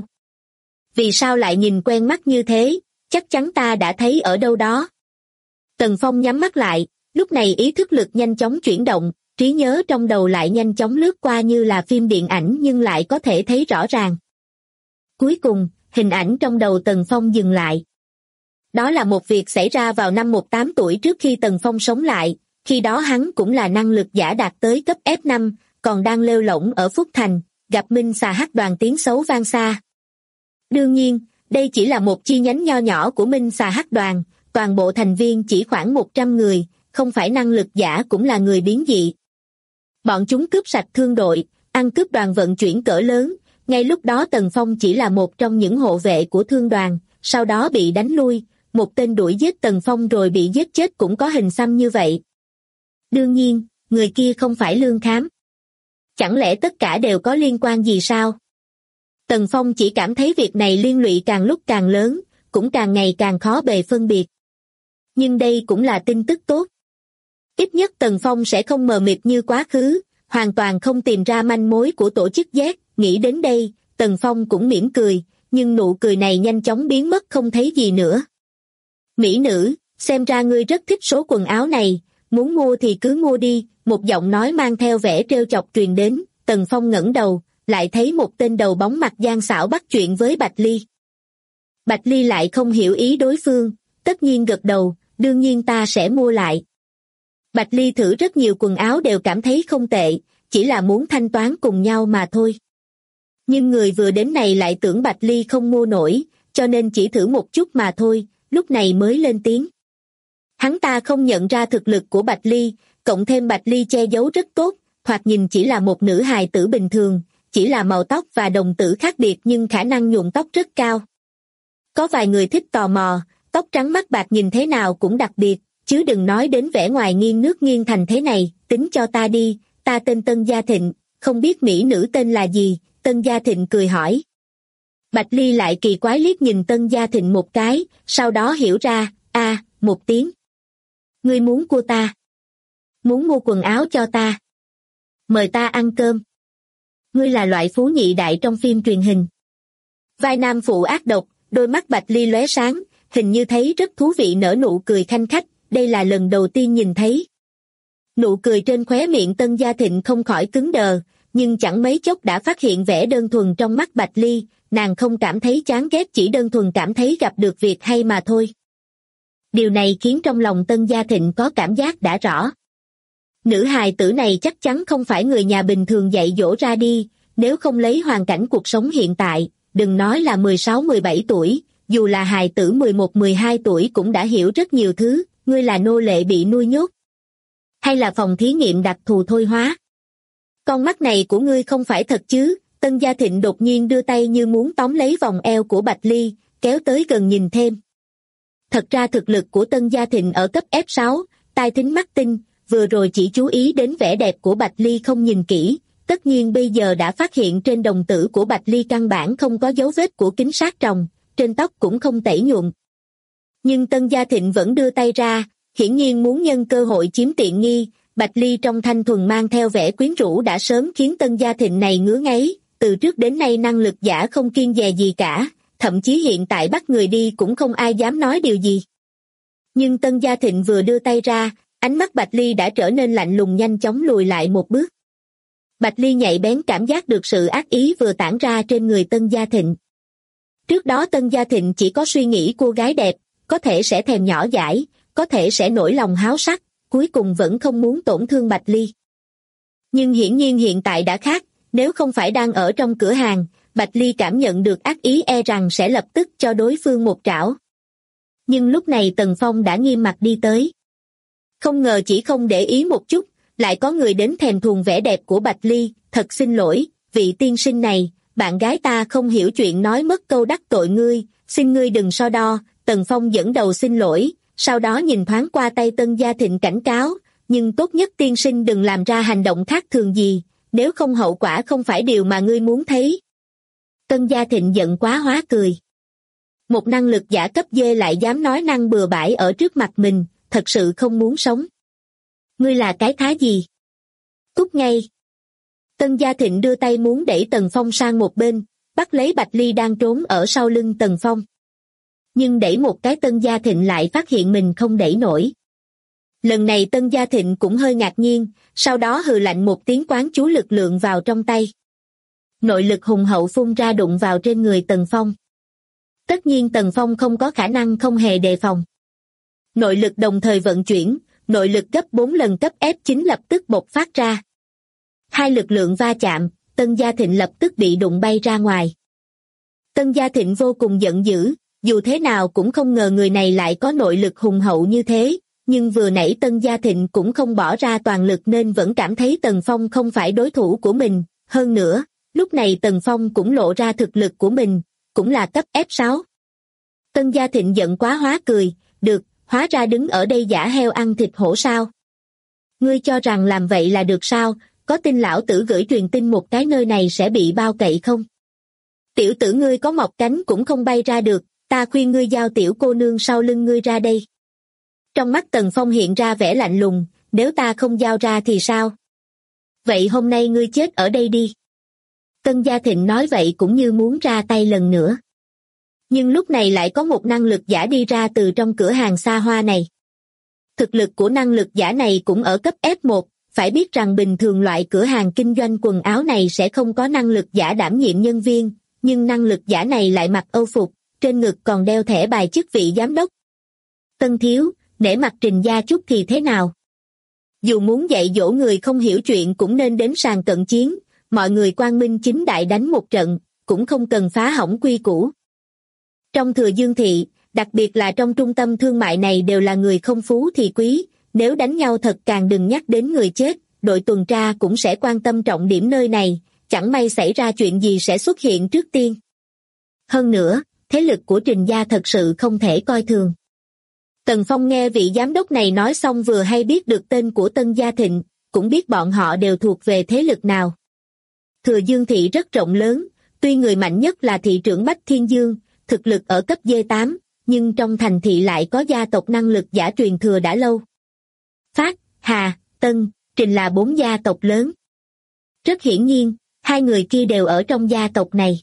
Vì sao lại nhìn quen mắt như thế, chắc chắn ta đã thấy ở đâu đó. Tần Phong nhắm mắt lại, lúc này ý thức lực nhanh chóng chuyển động, trí nhớ trong đầu lại nhanh chóng lướt qua như là phim điện ảnh nhưng lại có thể thấy rõ ràng. Cuối cùng, hình ảnh trong đầu Tần Phong dừng lại. Đó là một việc xảy ra vào năm 18 tuổi trước khi Tần Phong sống lại, khi đó hắn cũng là năng lực giả đạt tới cấp F5, còn đang lêu lổng ở Phúc Thành, gặp Minh Xà Hắc đoàn tiếng xấu vang xa. Đương nhiên, đây chỉ là một chi nhánh nho nhỏ của Minh Xà Hắc đoàn, toàn bộ thành viên chỉ khoảng 100 người, không phải năng lực giả cũng là người biến dị. Bọn chúng cướp sạch thương đội, ăn cướp đoàn vận chuyển cỡ lớn, ngay lúc đó Tần Phong chỉ là một trong những hộ vệ của thương đoàn, sau đó bị đánh lui, một tên đuổi giết Tần Phong rồi bị giết chết cũng có hình xăm như vậy. Đương nhiên, người kia không phải Lương Khám. Chẳng lẽ tất cả đều có liên quan gì sao? Tần Phong chỉ cảm thấy việc này liên lụy càng lúc càng lớn, cũng càng ngày càng khó bề phân biệt. Nhưng đây cũng là tin tức tốt. Ít nhất Tần Phong sẽ không mờ mịt như quá khứ, hoàn toàn không tìm ra manh mối của tổ chức Z. Nghĩ đến đây, Tần Phong cũng mỉm cười, nhưng nụ cười này nhanh chóng biến mất không thấy gì nữa. Mỹ nữ, xem ra ngươi rất thích số quần áo này, muốn mua thì cứ mua đi, một giọng nói mang theo vẻ trêu chọc truyền đến, Tần Phong ngẩng đầu, lại thấy một tên đầu bóng mặt gian xảo bắt chuyện với Bạch Ly. Bạch Ly lại không hiểu ý đối phương, tất nhiên gật đầu, đương nhiên ta sẽ mua lại. Bạch Ly thử rất nhiều quần áo đều cảm thấy không tệ, chỉ là muốn thanh toán cùng nhau mà thôi. Nhưng người vừa đến này lại tưởng Bạch Ly không mua nổi, cho nên chỉ thử một chút mà thôi, lúc này mới lên tiếng. Hắn ta không nhận ra thực lực của Bạch Ly, cộng thêm Bạch Ly che giấu rất tốt, thoạt nhìn chỉ là một nữ hài tử bình thường, chỉ là màu tóc và đồng tử khác biệt nhưng khả năng nhuộm tóc rất cao. Có vài người thích tò mò, tóc trắng mắt bạc nhìn thế nào cũng đặc biệt, chứ đừng nói đến vẻ ngoài nghiêng nước nghiêng thành thế này, tính cho ta đi, ta tên Tân Gia Thịnh, không biết mỹ nữ tên là gì, Tân Gia Thịnh cười hỏi. Bạch Ly lại kỳ quái liếc nhìn Tân Gia Thịnh một cái, sau đó hiểu ra, một tiếng. Ngươi muốn của ta? Muốn mua quần áo cho ta? Mời ta ăn cơm. Ngươi là loại phú nhị đại trong phim truyền hình. Vai nam phụ ác độc, đôi mắt Bạch Ly lóe sáng, hình như thấy rất thú vị nở nụ cười khanh khách, đây là lần đầu tiên nhìn thấy. Nụ cười trên khóe miệng Tân Gia Thịnh không khỏi cứng đờ, nhưng chẳng mấy chốc đã phát hiện vẻ đơn thuần trong mắt Bạch Ly, nàng không cảm thấy chán ghét, chỉ đơn thuần cảm thấy gặp được việc hay mà thôi. Điều này khiến trong lòng Tân Gia Thịnh có cảm giác đã rõ. Nữ hài tử này chắc chắn không phải người nhà bình thường dạy dỗ ra đi, nếu không lấy hoàn cảnh cuộc sống hiện tại, đừng nói là 16-17 tuổi, dù là hài tử 11-12 tuổi cũng đã hiểu rất nhiều thứ, ngươi là nô lệ bị nuôi nhốt. Hay là phòng thí nghiệm đặc thù thôi hóa? Con mắt này của ngươi không phải thật chứ? Tân Gia Thịnh đột nhiên đưa tay như muốn tóm lấy vòng eo của Bạch Ly, kéo tới gần nhìn thêm. Thật ra thực lực của Tân Gia Thịnh ở cấp F6, tai thính mắt tinh, vừa rồi chỉ chú ý đến vẻ đẹp của Bạch Ly không nhìn kỹ, tất nhiên bây giờ đã phát hiện trên đồng tử của Bạch Ly căn bản không có dấu vết của kính sát tròng, trên tóc cũng không tẩy nhuộm. Nhưng Tân Gia Thịnh vẫn đưa tay ra, hiển nhiên muốn nhân cơ hội chiếm tiện nghi. Bạch Ly trong thanh thuần mang theo vẻ quyến rũ đã sớm khiến Tân Gia Thịnh này ngứa ngáy, từ trước đến nay năng lực giả không kiêng dè gì cả, thậm chí hiện tại bắt người đi cũng không ai dám nói điều gì. Nhưng Tân Gia Thịnh vừa đưa tay ra, ánh mắt Bạch Ly đã trở nên lạnh lùng, nhanh chóng lùi lại một bước. Bạch Ly nhạy bén cảm giác được sự ác ý vừa tản ra trên người Tân Gia Thịnh. Trước đó Tân Gia Thịnh chỉ có suy nghĩ cô gái đẹp, có thể sẽ thèm nhỏ dãi, có thể sẽ nổi lòng háo sắc, cuối cùng vẫn không muốn tổn thương Bạch Ly. Nhưng hiển nhiên hiện tại đã khác, nếu không phải đang ở trong cửa hàng, Bạch Ly cảm nhận được ác ý e rằng sẽ lập tức cho đối phương một trảo. Nhưng lúc này Tần Phong đã nghiêm mặt đi tới. Không ngờ chỉ không để ý một chút, lại có người đến thèm thuồng vẻ đẹp của Bạch Ly, thật xin lỗi, vị tiên sinh này, bạn gái ta không hiểu chuyện nói mất câu đắc tội ngươi, xin ngươi đừng so đo. Tần Phong dẫn đầu xin lỗi, sau đó nhìn thoáng qua tay Tân Gia Thịnh cảnh cáo, nhưng tốt nhất tiên sinh đừng làm ra hành động khác thường gì, nếu không hậu quả không phải điều mà ngươi muốn thấy. Tân Gia Thịnh giận quá hóa cười. Một năng lực giả cấp D lại dám nói năng bừa bãi ở trước mặt mình, thật sự không muốn sống. Ngươi là cái thá gì? Cút ngay. Tân Gia Thịnh đưa tay muốn đẩy Tần Phong sang một bên, bắt lấy Bạch Ly đang trốn ở sau lưng Tần Phong. Nhưng đẩy một cái Tân Gia Thịnh lại phát hiện mình không đẩy nổi. Lần này Tân Gia Thịnh cũng hơi ngạc nhiên, sau đó hừ lạnh một tiếng quán chú lực lượng vào trong tay. Nội lực hùng hậu phun ra đụng vào trên người Tần Phong. Tất nhiên Tần Phong không có khả năng không hề đề phòng. Nội lực đồng thời vận chuyển, nội lực gấp 4 lần cấp F9 lập tức bộc phát ra. Hai lực lượng va chạm, Tân Gia Thịnh lập tức bị đụng bay ra ngoài. Tân Gia Thịnh vô cùng giận dữ, dù thế nào cũng không ngờ người này lại có nội lực hùng hậu như thế, nhưng vừa nãy Tân Gia Thịnh cũng không bỏ ra toàn lực nên vẫn cảm thấy Tần Phong không phải đối thủ của mình, hơn nữa, lúc này Tần Phong cũng lộ ra thực lực của mình, cũng là cấp F6. Tân Gia Thịnh giận quá hóa cười, được, hóa ra đứng ở đây giả heo ăn thịt hổ sao? Ngươi cho rằng làm vậy là được sao, có tin lão tử gửi truyền tin một cái nơi này sẽ bị bao cậy không? Tiểu tử ngươi có mọc cánh cũng không bay ra được, ta khuyên ngươi giao tiểu cô nương sau lưng ngươi ra đây. Trong mắt Tần Phong hiện ra vẻ lạnh lùng, nếu ta không giao ra thì sao? Vậy hôm nay ngươi chết ở đây đi. Tân Gia Thịnh nói vậy cũng như muốn ra tay lần nữa. Nhưng lúc này lại có một năng lực giả đi ra từ trong cửa hàng xa hoa này. Thực lực của năng lực giả này cũng ở cấp F1, phải biết rằng bình thường loại cửa hàng kinh doanh quần áo này sẽ không có năng lực giả đảm nhiệm nhân viên, nhưng năng lực giả này lại mặc âu phục, trên ngực còn đeo thẻ bài chức vị giám đốc. Tân thiếu, nể mặt Trình gia chút thì thế nào? Dù muốn dạy dỗ người không hiểu chuyện cũng nên đến sàn cận chiến, mọi người quang minh chính đại đánh một trận, cũng không cần phá hỏng quy củ. Trong Thừa Dương thị, đặc biệt là trong trung tâm thương mại này đều là người không phú thì quý, nếu đánh nhau thật càng đừng nhắc đến người chết, đội tuần tra cũng sẽ quan tâm trọng điểm nơi này, chẳng may xảy ra chuyện gì sẽ xuất hiện trước tiên. Hơn nữa, thế lực của Trình gia thật sự không thể coi thường. Tần Phong nghe vị giám đốc này nói xong vừa hay biết được tên của Tân Gia Thịnh, cũng biết bọn họ đều thuộc về thế lực nào. Thừa Dương thị rất rộng lớn, tuy người mạnh nhất là thị trưởng Bách Thiên Dương, thực lực ở cấp D8, nhưng trong thành thị lại có gia tộc năng lực giả truyền thừa đã lâu. Phát, Hà, Tân, Trình là 4 gia tộc lớn. Rất hiển nhiên, hai người kia đều ở trong gia tộc này.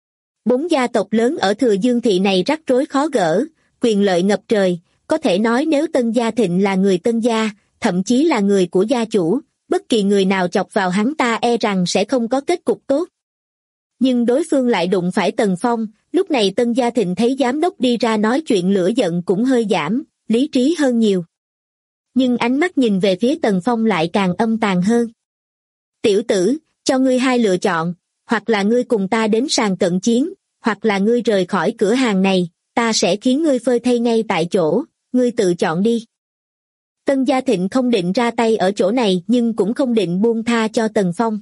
4 gia tộc lớn ở Thừa Dương thị này rắc rối khó gỡ, quyền lợi ngập trời, có thể nói nếu Tân Gia Thịnh là người Tân gia, thậm chí là người của gia chủ, bất kỳ người nào chọc vào hắn ta e rằng sẽ không có kết cục tốt. Nhưng đối phương lại đụng phải Tần Phong, lúc này Tân Gia Thịnh thấy giám đốc đi ra nói chuyện lửa giận cũng hơi giảm, lý trí hơn nhiều. Nhưng ánh mắt nhìn về phía Tần Phong lại càng âm tàn hơn. Tiểu tử, cho ngươi hai lựa chọn, hoặc là ngươi cùng ta đến sàn cận chiến, hoặc là ngươi rời khỏi cửa hàng này, ta sẽ khiến ngươi phơi thây ngay tại chỗ, ngươi tự chọn đi. Tân Gia Thịnh không định ra tay ở chỗ này nhưng cũng không định buông tha cho Tần Phong.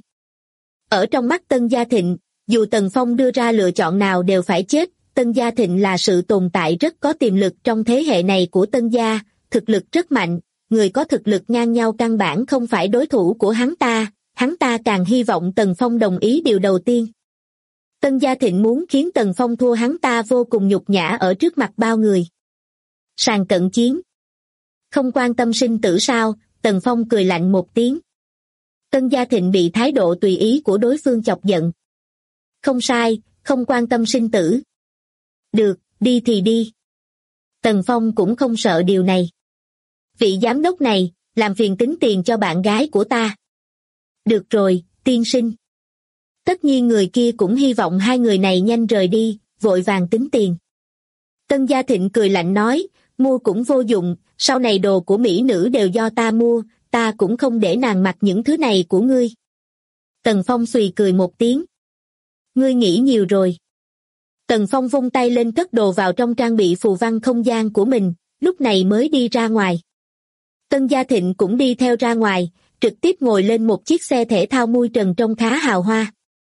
Ở trong mắt Tân Gia Thịnh, dù Tần Phong đưa ra lựa chọn nào đều phải chết, Tân Gia Thịnh là sự tồn tại rất có tiềm lực trong thế hệ này của Tân Gia, thực lực rất mạnh, người có thực lực ngang nhau căn bản không phải đối thủ của hắn ta càng hy vọng Tần Phong đồng ý điều đầu tiên. Tân Gia Thịnh muốn khiến Tần Phong thua hắn ta vô cùng nhục nhã ở trước mặt bao người. Sàn cận chiến. Không quan tâm sinh tử sao? Tần Phong cười lạnh một tiếng. Tân Gia Thịnh bị thái độ tùy ý của đối phương chọc giận. Không sai, không quan tâm sinh tử. Được, đi thì đi. Tần Phong cũng không sợ điều này. Vị giám đốc này, làm phiền tính tiền cho bạn gái của ta. Được rồi, tiên sinh. Tất nhiên người kia cũng hy vọng hai người này nhanh rời đi, vội vàng tính tiền. Tân Gia Thịnh cười lạnh nói, mua cũng vô dụng, sau này đồ của mỹ nữ đều do ta mua, ta cũng không để nàng mặc những thứ này của ngươi. Tần Phong xùy cười một tiếng. Ngươi nghĩ nhiều rồi. Tần Phong vung tay lên cất đồ vào trong trang bị phù văn không gian của mình, lúc này mới đi ra ngoài. Tân Gia Thịnh cũng đi theo ra ngoài, trực tiếp ngồi lên một chiếc xe thể thao mui trần trông khá hào hoa.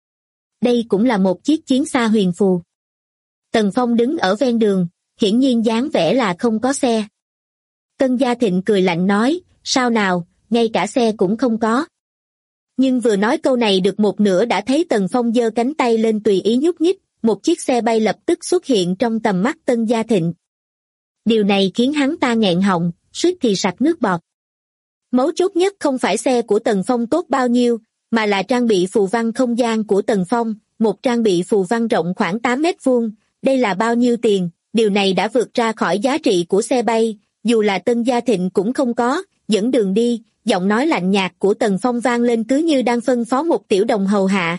Đây cũng là một chiếc chiến xa huyền phù. Tần Phong đứng ở ven đường, hiển nhiên dáng vẻ là không có xe. Tân Gia Thịnh cười lạnh nói, sao nào, ngay cả xe cũng không có. Nhưng vừa nói câu này được một nửa đã thấy Tần Phong giơ cánh tay lên tùy ý nhúc nhích, một chiếc xe bay lập tức xuất hiện trong tầm mắt Tân Gia Thịnh. Điều này khiến hắn ta nghẹn họng, suýt thì sặc nước bọt. Mấu chốt nhất không phải xe của Tần Phong tốt bao nhiêu, mà là trang bị phù văn không gian của Tần Phong, một trang bị phù văn rộng khoảng 8 mét vuông, đây là bao nhiêu tiền, điều này đã vượt ra khỏi giá trị của xe bay, dù là Tân Gia Thịnh cũng không có, dẫn đường đi, giọng nói lạnh nhạt của Tần Phong vang lên cứ như đang phân phó một tiểu đồng hầu hạ.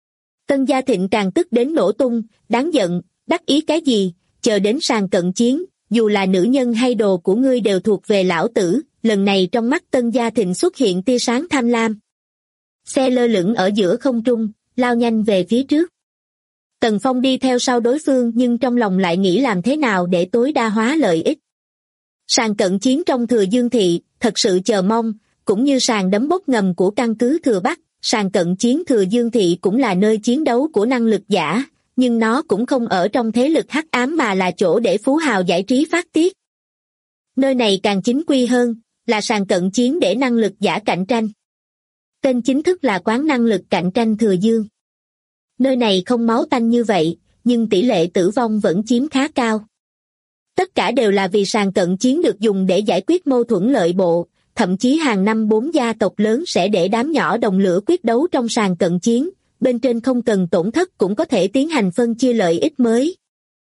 Tân Gia Thịnh càng tức đến nổ tung, đáng giận, đắc ý cái gì, chờ đến sàn cận chiến, dù là nữ nhân hay đồ của ngươi đều thuộc về lão tử, lần này trong mắt Tân Gia Thịnh xuất hiện tia sáng tham lam. Xe lơ lửng ở giữa không trung, lao nhanh về phía trước. Tần Phong đi theo sau đối phương nhưng trong lòng lại nghĩ làm thế nào để tối đa hóa lợi ích. Sàn cận chiến trong Thừa Dương thị, thật sự chờ mong, cũng như sàn đấm bốc ngầm của căn cứ Thừa Bắc, sàn cận chiến Thừa Dương thị cũng là nơi chiến đấu của năng lực giả, nhưng nó cũng không ở trong thế lực hắc ám mà là chỗ để phú hào giải trí phát tiết. Nơi này càng chính quy hơn, là sàn cận chiến để năng lực giả cạnh tranh. Tên chính thức là quán năng lực cạnh tranh Thừa Dương. Nơi này không máu tanh như vậy, nhưng tỷ lệ tử vong vẫn chiếm khá cao. Tất cả đều là vì sàn cận chiến được dùng để giải quyết mâu thuẫn nội bộ, thậm chí hàng năm 4 gia tộc lớn sẽ để đám nhỏ đồng lửa quyết đấu trong sàn cận chiến, bên trên không cần tổn thất cũng có thể tiến hành phân chia lợi ích mới.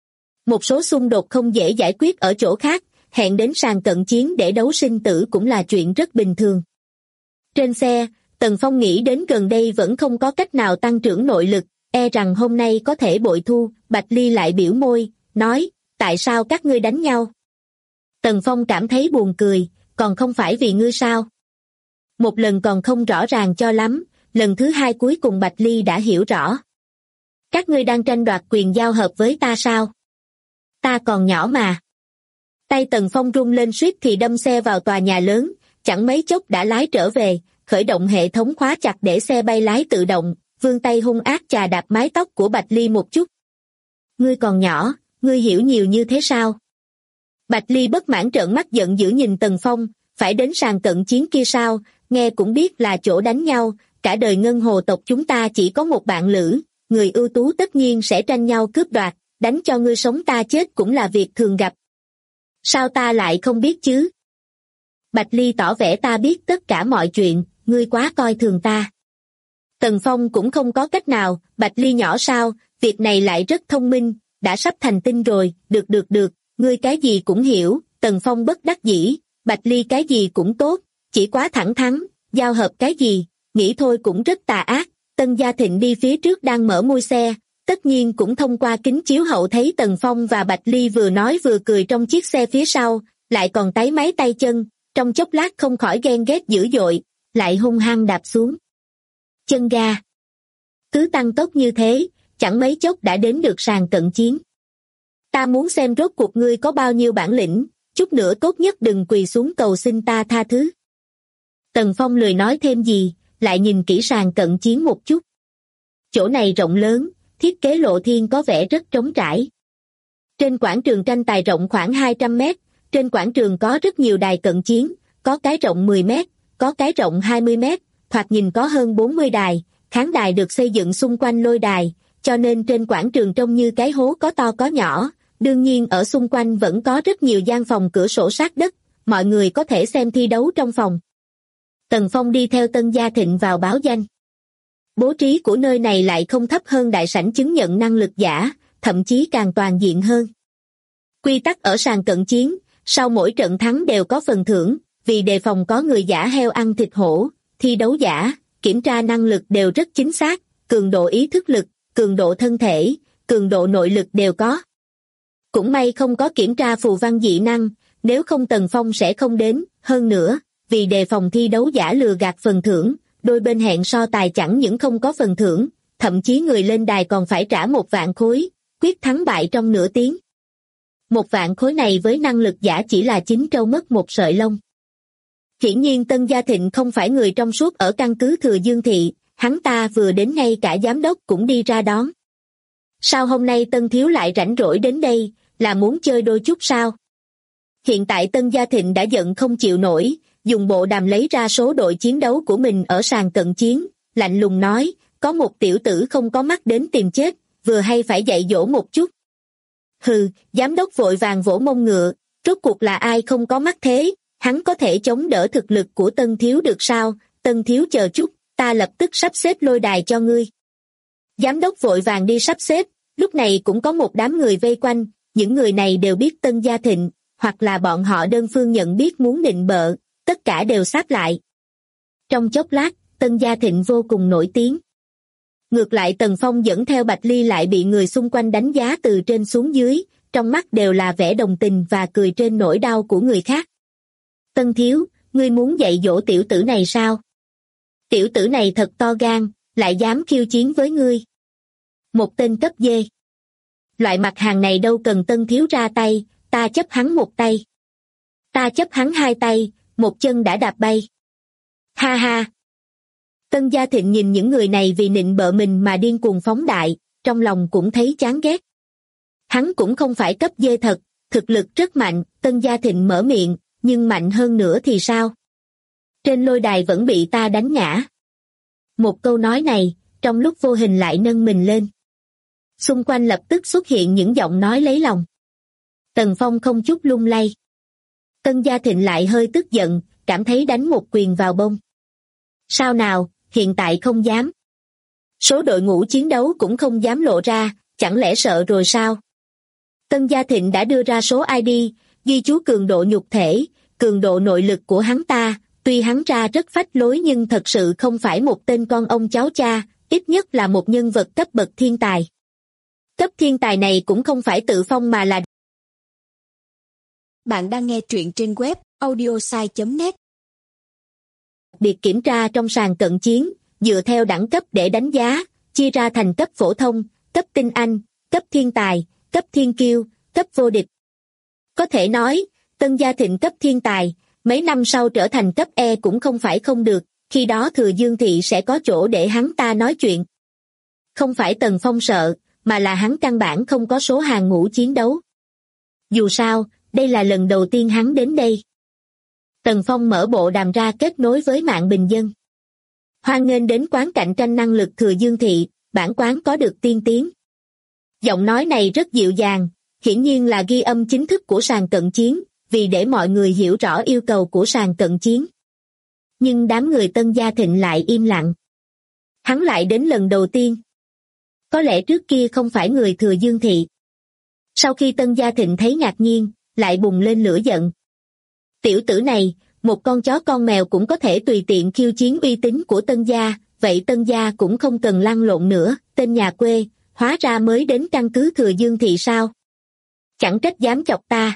Một số xung đột không dễ giải quyết ở chỗ khác, hẹn đến sàn cận chiến để đấu sinh tử cũng là chuyện rất bình thường. Trên xe, Tần Phong nghĩ đến gần đây vẫn không có cách nào tăng trưởng nội lực, e rằng hôm nay có thể bội thu. Bạch Ly lại biểu môi, nói, tại sao các ngươi đánh nhau? Tần Phong cảm thấy buồn cười, còn không phải vì ngươi sao? Một lần còn không rõ ràng cho lắm, lần thứ hai cuối cùng Bạch Ly đã hiểu rõ. Các ngươi đang tranh đoạt quyền giao hợp với ta sao? Ta còn nhỏ mà. Tay Tần Phong rung lên suýt thì đâm xe vào tòa nhà lớn, chẳng mấy chốc đã lái trở về, khởi động hệ thống khóa chặt để xe bay lái tự động, vươn tay hung ác chà đạp mái tóc của Bạch Ly một chút. Ngươi còn nhỏ, ngươi hiểu nhiều như thế sao? Bạch Ly bất mãn trợn mắt giận dữ nhìn Tần Phong, phải đến sàn cận chiến kia sao, nghe cũng biết là chỗ đánh nhau, cả đời ngân hồ tộc chúng ta chỉ có một bạn lữ, người ưu tú tất nhiên sẽ tranh nhau cướp đoạt, đánh cho ngươi sống ta chết cũng là việc thường gặp. Sao ta lại không biết chứ? Bạch Ly tỏ vẻ ta biết tất cả mọi chuyện, ngươi quá coi thường ta. Tần Phong cũng không có cách nào, Bạch Ly nhỏ sao, việc này lại rất thông minh, đã sắp thành tinh rồi, được, ngươi cái gì cũng hiểu, Tần Phong bất đắc dĩ, Bạch Ly cái gì cũng tốt, chỉ quá thẳng thắn, giao hợp cái gì, nghĩ thôi cũng rất tà ác. Tân Gia Thịnh đi phía trước đang mở mui xe, tất nhiên cũng thông qua kính chiếu hậu thấy Tần Phong và Bạch Ly vừa nói vừa cười trong chiếc xe phía sau, lại còn táy máy tay chân, trong chốc lát không khỏi ghen ghét dữ dội, lại hung hăng đạp xuống chân ga. Cứ tăng tốc như thế, chẳng mấy chốc đã đến được sàn cận chiến. Ta muốn xem rốt cuộc ngươi có bao nhiêu bản lĩnh, chút nữa tốt nhất đừng quỳ xuống cầu xin ta tha thứ. Tần Phong lười nói thêm gì, lại nhìn kỹ sàn cận chiến một chút. Chỗ này rộng lớn, thiết kế lộ thiên có vẻ rất trống trải. Trên quảng trường tranh tài rộng khoảng 200 mét, trên quảng trường có rất nhiều đài cận chiến, có cái rộng 10 mét, có cái rộng 20 mét, thoạt nhìn có hơn 40 đài, khán đài được xây dựng xung quanh lôi đài, cho nên trên quảng trường trông như cái hố có to có nhỏ, đương nhiên ở xung quanh vẫn có rất nhiều gian phòng cửa sổ sát đất, mọi người có thể xem thi đấu trong phòng. Tần Phong đi theo Tân Gia Thịnh vào báo danh. Bố trí của nơi này lại không thấp hơn đại sảnh chứng nhận năng lực giả, thậm chí càng toàn diện hơn. Quy tắc ở sàn cận chiến, sau mỗi trận thắng đều có phần thưởng, vì đề phòng có người giả heo ăn thịt hổ, thi đấu giả, kiểm tra năng lực đều rất chính xác, cường độ ý thức lực, cường độ thân thể, cường độ nội lực đều có. Cũng may không có kiểm tra phù văn dị năng, nếu không Tần Phong sẽ không đến, hơn nữa, vì đề phòng thi đấu giả lừa gạt phần thưởng, đôi bên hẹn so tài chẳng những không có phần thưởng, thậm chí người lên đài còn phải trả 1.000 khối, quyết thắng bại trong nửa tiếng. 1.000 khối này với năng lực giả chỉ là 9 trâu mất một sợi lông. Hiển nhiên Tân Gia Thịnh không phải người trong suốt ở căn cứ Thừa Dương Thị, hắn ta vừa đến ngay cả giám đốc cũng đi ra đón. Sao hôm nay Tân Thiếu lại rảnh rỗi đến đây, là muốn chơi đôi chút sao? Hiện tại Tân Gia Thịnh đã giận không chịu nổi, dùng bộ đàm lấy ra số đội chiến đấu của mình ở sàn cận chiến, lạnh lùng nói, có một tiểu tử không có mắt đến tìm chết, vừa hay phải dạy dỗ một chút. Hừ, giám đốc vội vàng vỗ mông ngựa, rốt cuộc là ai không có mắt thế, hắn có thể chống đỡ thực lực của Tân Thiếu được sao? Tân Thiếu chờ chút, ta lập tức sắp xếp lôi đài cho ngươi. Giám đốc vội vàng đi sắp xếp, lúc này cũng có một đám người vây quanh, những người này đều biết Tân Gia Thịnh, hoặc là bọn họ đơn phương nhận biết muốn nịnh bợ, tất cả đều sáp lại. Trong chốc lát, Tân Gia Thịnh vô cùng nổi tiếng. Ngược lại Tần Phong dẫn theo Bạch Ly lại bị người xung quanh đánh giá từ trên xuống dưới, trong mắt đều là vẻ đồng tình và cười trên nỗi đau của người khác. Tân Thiếu, ngươi muốn dạy dỗ tiểu tử này sao? Tiểu tử này thật to gan, lại dám khiêu chiến với ngươi. Một tên cấp dê. Loại mặt hàng này đâu cần Tân Thiếu ra tay, ta chấp hắn một tay. Ta chấp hắn hai tay, một chân đã đạp bay. Ha ha. Tân Gia Thịnh nhìn những người này vì nịnh bợ mình mà điên cuồng phóng đại, trong lòng cũng thấy chán ghét. Hắn cũng không phải cấp dê thật, thực lực rất mạnh, Tân Gia Thịnh mở miệng, nhưng mạnh hơn nữa thì sao? Trên lôi đài vẫn bị ta đánh ngã. Một câu nói này, trong lúc vô hình lại nâng mình lên. Xung quanh lập tức xuất hiện những giọng nói lấy lòng. Tần Phong không chút lung lay. Tân Gia Thịnh lại hơi tức giận, cảm thấy đánh một quyền vào bông. Sao nào, hiện tại không dám. Số đội ngũ chiến đấu cũng không dám lộ ra, chẳng lẽ sợ rồi sao? Tân Gia Thịnh đã đưa ra số ID, ghi chú cường độ nhục thể, cường độ nội lực của hắn ta, tuy hắn ra rất phách lối nhưng thật sự không phải một tên con ông cháu cha, ít nhất là một nhân vật cấp bậc thiên tài. Cấp thiên tài này cũng không phải tự phong mà là... Bạn đang nghe truyện trên web audiosai.net. Biệt kiểm tra trong sàn cận chiến, dựa theo đẳng cấp để đánh giá, chia ra thành cấp phổ thông, cấp tinh anh, cấp thiên tài, cấp thiên kiêu, cấp vô địch. Có thể nói, Tân Gia Thịnh cấp thiên tài, mấy năm sau trở thành cấp E cũng không phải không được, khi đó Thừa Dương Thị sẽ có chỗ để hắn ta nói chuyện. Không phải Tần Phong sợ, mà là hắn căn bản không có số hàng ngũ chiến đấu. Dù sao, đây là lần đầu tiên hắn đến đây. Tần Phong mở bộ đàm ra kết nối với mạng bình dân. Hoan nghênh đến quán cạnh tranh năng lực Thừa Dương Thị, bản quán có được tiên tiến. Giọng nói này rất dịu dàng, hiển nhiên là ghi âm chính thức của sàn cận chiến, vì để mọi người hiểu rõ yêu cầu của sàn cận chiến. Nhưng đám người Tân Gia Thịnh lại im lặng. Hắn lại đến lần đầu tiên. Có lẽ trước kia không phải người Thừa Dương Thị. Sau khi Tân Gia Thịnh thấy ngạc nhiên, lại bùng lên lửa giận. Tiểu tử này, một con chó con mèo cũng có thể tùy tiện khiêu chiến uy tín của Tân Gia, vậy Tân Gia cũng không cần lăn lộn nữa, tên nhà quê, hóa ra mới đến căn cứ Thừa Dương Thị sao? Chẳng trách dám chọc ta.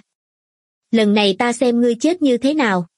Lần này ta xem ngươi chết như thế nào.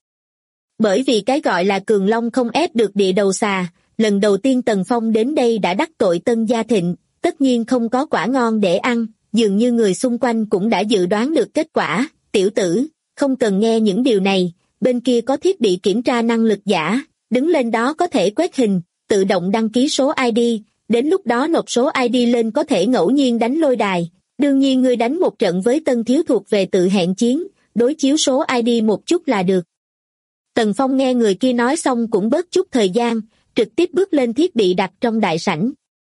Bởi vì cái gọi là cường long không ép được địa đầu xà, lần đầu tiên Tần Phong đến đây đã đắc tội Tân Gia Thịnh, tất nhiên không có quả ngon để ăn, dường như người xung quanh cũng đã dự đoán được kết quả. Tiểu tử, không cần nghe những điều này, bên kia có thiết bị kiểm tra năng lực giả, đứng lên đó có thể quét hình, tự động đăng ký số ID, đến lúc đó nộp số ID lên có thể ngẫu nhiên đánh lôi đài. Đương nhiên ngươi đánh một trận với Tân Thiếu thuộc về tự hẹn chiến, đối chiếu số ID một chút là được. Tần Phong nghe người kia nói xong cũng bớt chút thời gian, trực tiếp bước lên thiết bị đặt trong đại sảnh.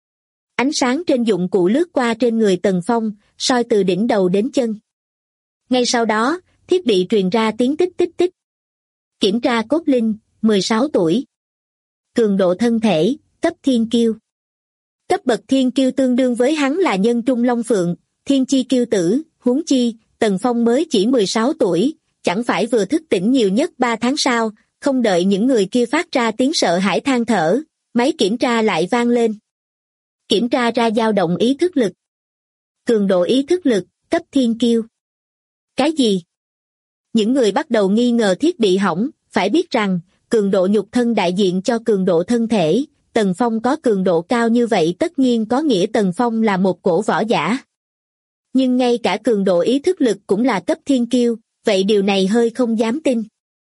Ánh sáng trên dụng cụ lướt qua trên người Tần Phong, soi từ đỉnh đầu đến chân. Ngay sau đó, thiết bị truyền ra tiếng tích tích tích. Kiểm tra cốt linh, 16 tuổi. Cường độ thân thể, cấp thiên kiêu. Cấp bậc thiên kiêu tương đương với hắn là nhân trung long phượng, thiên chi kiêu tử, huống chi, Tần Phong mới chỉ 16 tuổi, chẳng phải vừa thức tỉnh nhiều nhất 3 tháng sau, không đợi những người kia phát ra tiếng sợ hãi than thở, máy kiểm tra lại vang lên. Kiểm tra ra dao động ý thức lực. Cường độ ý thức lực, cấp thiên kiêu. Cái gì? Những người bắt đầu nghi ngờ thiết bị hỏng, phải biết rằng, cường độ nhục thân đại diện cho cường độ thân thể, Tần Phong có cường độ cao như vậy tất nhiên có nghĩa Tần Phong là một cổ võ giả. Nhưng ngay cả cường độ ý thức lực cũng là cấp thiên kiêu, vậy điều này hơi không dám tin.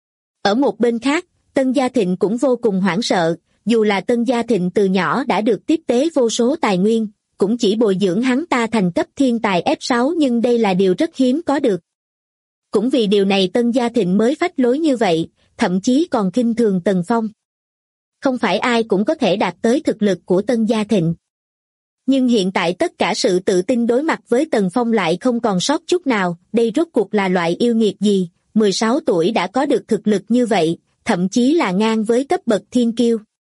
Ở một bên khác, Tân Gia Thịnh cũng vô cùng hoảng sợ, dù là Tân Gia Thịnh từ nhỏ đã được tiếp tế vô số tài nguyên, cũng chỉ bồi dưỡng hắn ta thành cấp thiên tài F6 nhưng đây là điều rất hiếm có được. Cũng vì điều này Tân Gia Thịnh mới phách lối như vậy, thậm chí còn khinh thường Tần Phong. Không phải ai cũng có thể đạt tới thực lực của Tân Gia Thịnh. Nhưng hiện tại tất cả sự tự tin đối mặt với Tần Phong lại không còn sót chút nào, đây rốt cuộc là loại yêu nghiệt gì, 16 tuổi đã có được thực lực như vậy, thậm chí là ngang với cấp bậc thiên kiêu.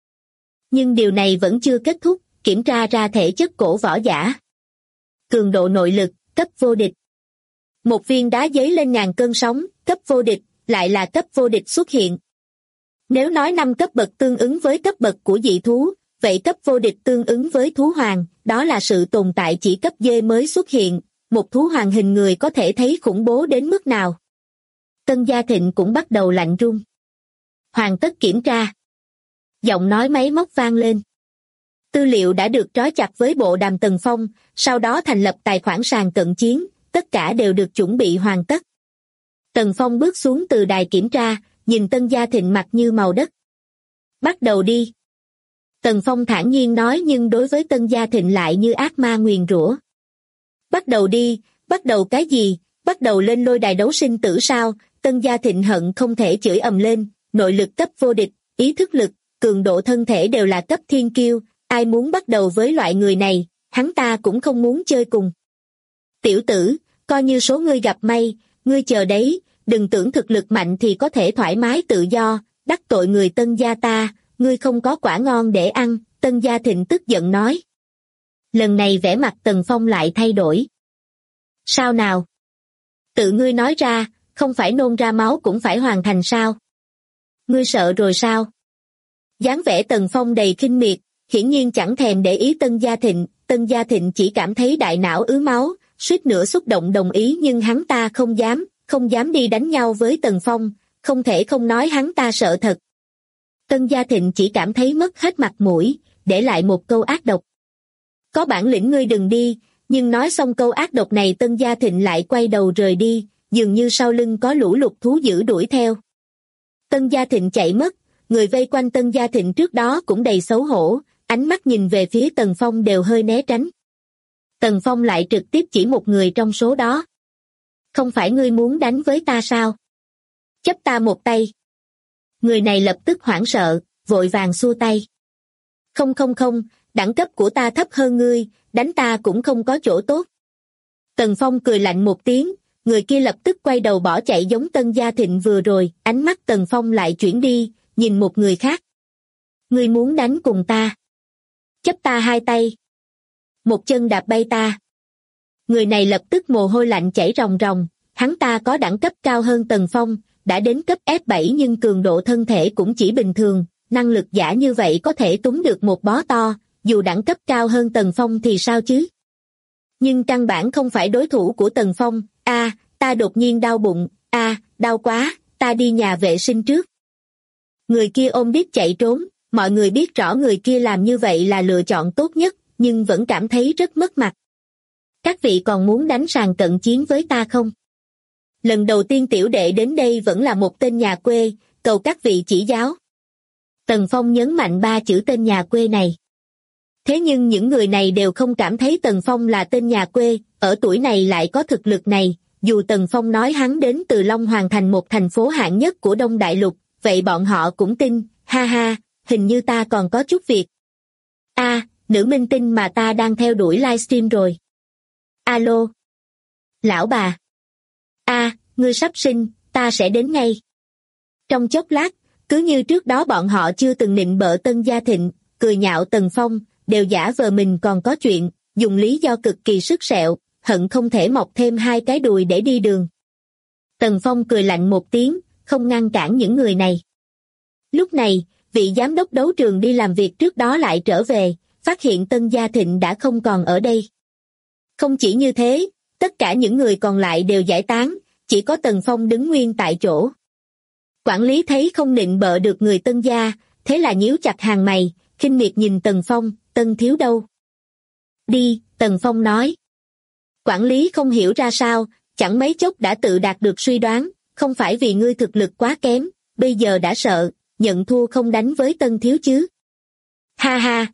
Nhưng điều này vẫn chưa kết thúc, kiểm tra ra thể chất cổ võ giả. Cường độ nội lực, cấp vô địch. Một viên đá dấy lên ngàn cơn sóng, cấp vô địch, lại là cấp vô địch xuất hiện. Nếu nói 5 cấp bậc tương ứng với cấp bậc của dị thú, vậy cấp vô địch tương ứng với thú hoàng, đó là sự tồn tại chỉ cấp D mới xuất hiện, một thú hoàng hình người có thể thấy khủng bố đến mức nào. Tân Gia Thịnh cũng bắt đầu lạnh run. Hoàn tất kiểm tra. Giọng nói máy móc vang lên. Tư liệu đã được trói chặt với bộ đàm Tần Phong, sau đó thành lập tài khoản sàn cận chiến, tất cả đều được chuẩn bị hoàn tất. Tần Phong bước xuống từ đài kiểm tra, nhìn Tân Gia Thịnh mặt như màu đất. Bắt đầu đi. Tần Phong thản nhiên nói nhưng đối với Tân Gia Thịnh lại như ác ma nguyền rủa. Bắt đầu đi, bắt đầu cái gì, bắt đầu lên lôi đài đấu sinh tử sao? Tân Gia Thịnh hận không thể chửi ầm lên, nội lực cấp vô địch, ý thức lực, cường độ thân thể đều là cấp thiên kiêu, ai muốn bắt đầu với loại người này, hắn ta cũng không muốn chơi cùng. Tiểu tử, coi như số ngươi gặp may, ngươi chờ đấy, đừng tưởng thực lực mạnh thì có thể thoải mái tự do, đắc tội người Tân Gia ta, ngươi không có quả ngon để ăn, Tân Gia Thịnh tức giận nói. Lần này vẻ mặt Tần Phong lại thay đổi. Sao nào? Tự ngươi nói ra, không phải nôn ra máu cũng phải hoàn thành sao? Ngươi sợ rồi sao? Dáng vẻ Tần Phong đầy khinh miệt, hiển nhiên chẳng thèm để ý Tân Gia Thịnh chỉ cảm thấy đại não ứ máu, suýt nữa xúc động đồng ý nhưng hắn ta không dám đi đánh nhau với Tần Phong, không thể không nói hắn ta sợ thật. Tân Gia Thịnh chỉ cảm thấy mất hết mặt mũi, để lại một câu ác độc. Có bản lĩnh ngươi đừng đi, nhưng nói xong câu ác độc này Tân Gia Thịnh lại quay đầu rời đi, dường như sau lưng có lũ lục thú dữ đuổi theo. Tân Gia Thịnh chạy mất, người vây quanh Tân Gia Thịnh trước đó cũng đầy xấu hổ, ánh mắt nhìn về phía Tần Phong đều hơi né tránh. Tần Phong lại trực tiếp chỉ một người trong số đó. Không phải ngươi muốn đánh với ta sao? Chấp ta một tay. Người này lập tức hoảng sợ, vội vàng xua tay. Không không không, đẳng cấp của ta thấp hơn ngươi, đánh ta cũng không có chỗ tốt. Tần Phong cười lạnh một tiếng, người kia lập tức quay đầu bỏ chạy giống Tân Gia Thịnh vừa rồi, ánh mắt Tần Phong lại chuyển đi, nhìn một người khác. Ngươi muốn đánh cùng ta? Chấp ta hai tay. Một chân đạp bay ta. Người này lập tức mồ hôi lạnh chảy ròng ròng, hắn ta có đẳng cấp cao hơn Tần Phong, đã đến cấp F7 nhưng cường độ thân thể cũng chỉ bình thường, năng lực giả như vậy có thể túm được một bó to, dù đẳng cấp cao hơn Tần Phong thì sao chứ? Nhưng căn bản không phải đối thủ của Tần Phong. Ta đột nhiên đau bụng, đau quá, ta đi nhà vệ sinh trước. Người kia ôm điếc chạy trốn, mọi người biết rõ người kia làm như vậy là lựa chọn tốt nhất, nhưng vẫn cảm thấy rất mất mặt. Các vị còn muốn đánh sàn cận chiến với ta không? Lần đầu tiên tiểu đệ đến đây vẫn là một tên nhà quê, cầu các vị chỉ giáo. Tần Phong nhấn mạnh 3 chữ tên nhà quê này. Thế nhưng những người này đều không cảm thấy Tần Phong là tên nhà quê, ở tuổi này lại có thực lực này, dù Tần Phong nói hắn đến từ Long Hoàng Thành một thành phố hạng nhất của Đông Đại Lục, vậy bọn họ cũng tin, ha ha, hình như ta còn có chút việc. Nữ minh tinh mà ta đang theo đuổi livestream rồi. Alo. Lão bà. Ngươi sắp sinh, ta sẽ đến ngay. Trong chốc lát, cứ như trước đó bọn họ chưa từng nịnh bợ Tân Gia Thịnh, cười nhạo Tần Phong, đều giả vờ mình còn có chuyện, dùng lý do cực kỳ sứt sẹo, hận không thể mọc thêm 2 cái đùi để đi đường. Tần Phong cười lạnh một tiếng, không ngăn cản những người này. Lúc này, vị giám đốc đấu trường đi làm việc trước đó lại trở về, phát hiện Tân Gia Thịnh đã không còn ở đây. Không chỉ như thế, tất cả những người còn lại đều giải tán, chỉ có Tần Phong đứng nguyên tại chỗ. Quản lý thấy không nịnh bợ được người Tân gia, thế là nhíu chặt hàng mày, khinh miệt nhìn Tần Phong, Tân thiếu đâu? Đi, Tần Phong nói. Quản lý không hiểu ra sao, chẳng mấy chốc đã tự đạt được suy đoán, không phải vì ngươi thực lực quá kém, bây giờ đã sợ, nhận thua không đánh với Tân thiếu chứ. Ha ha.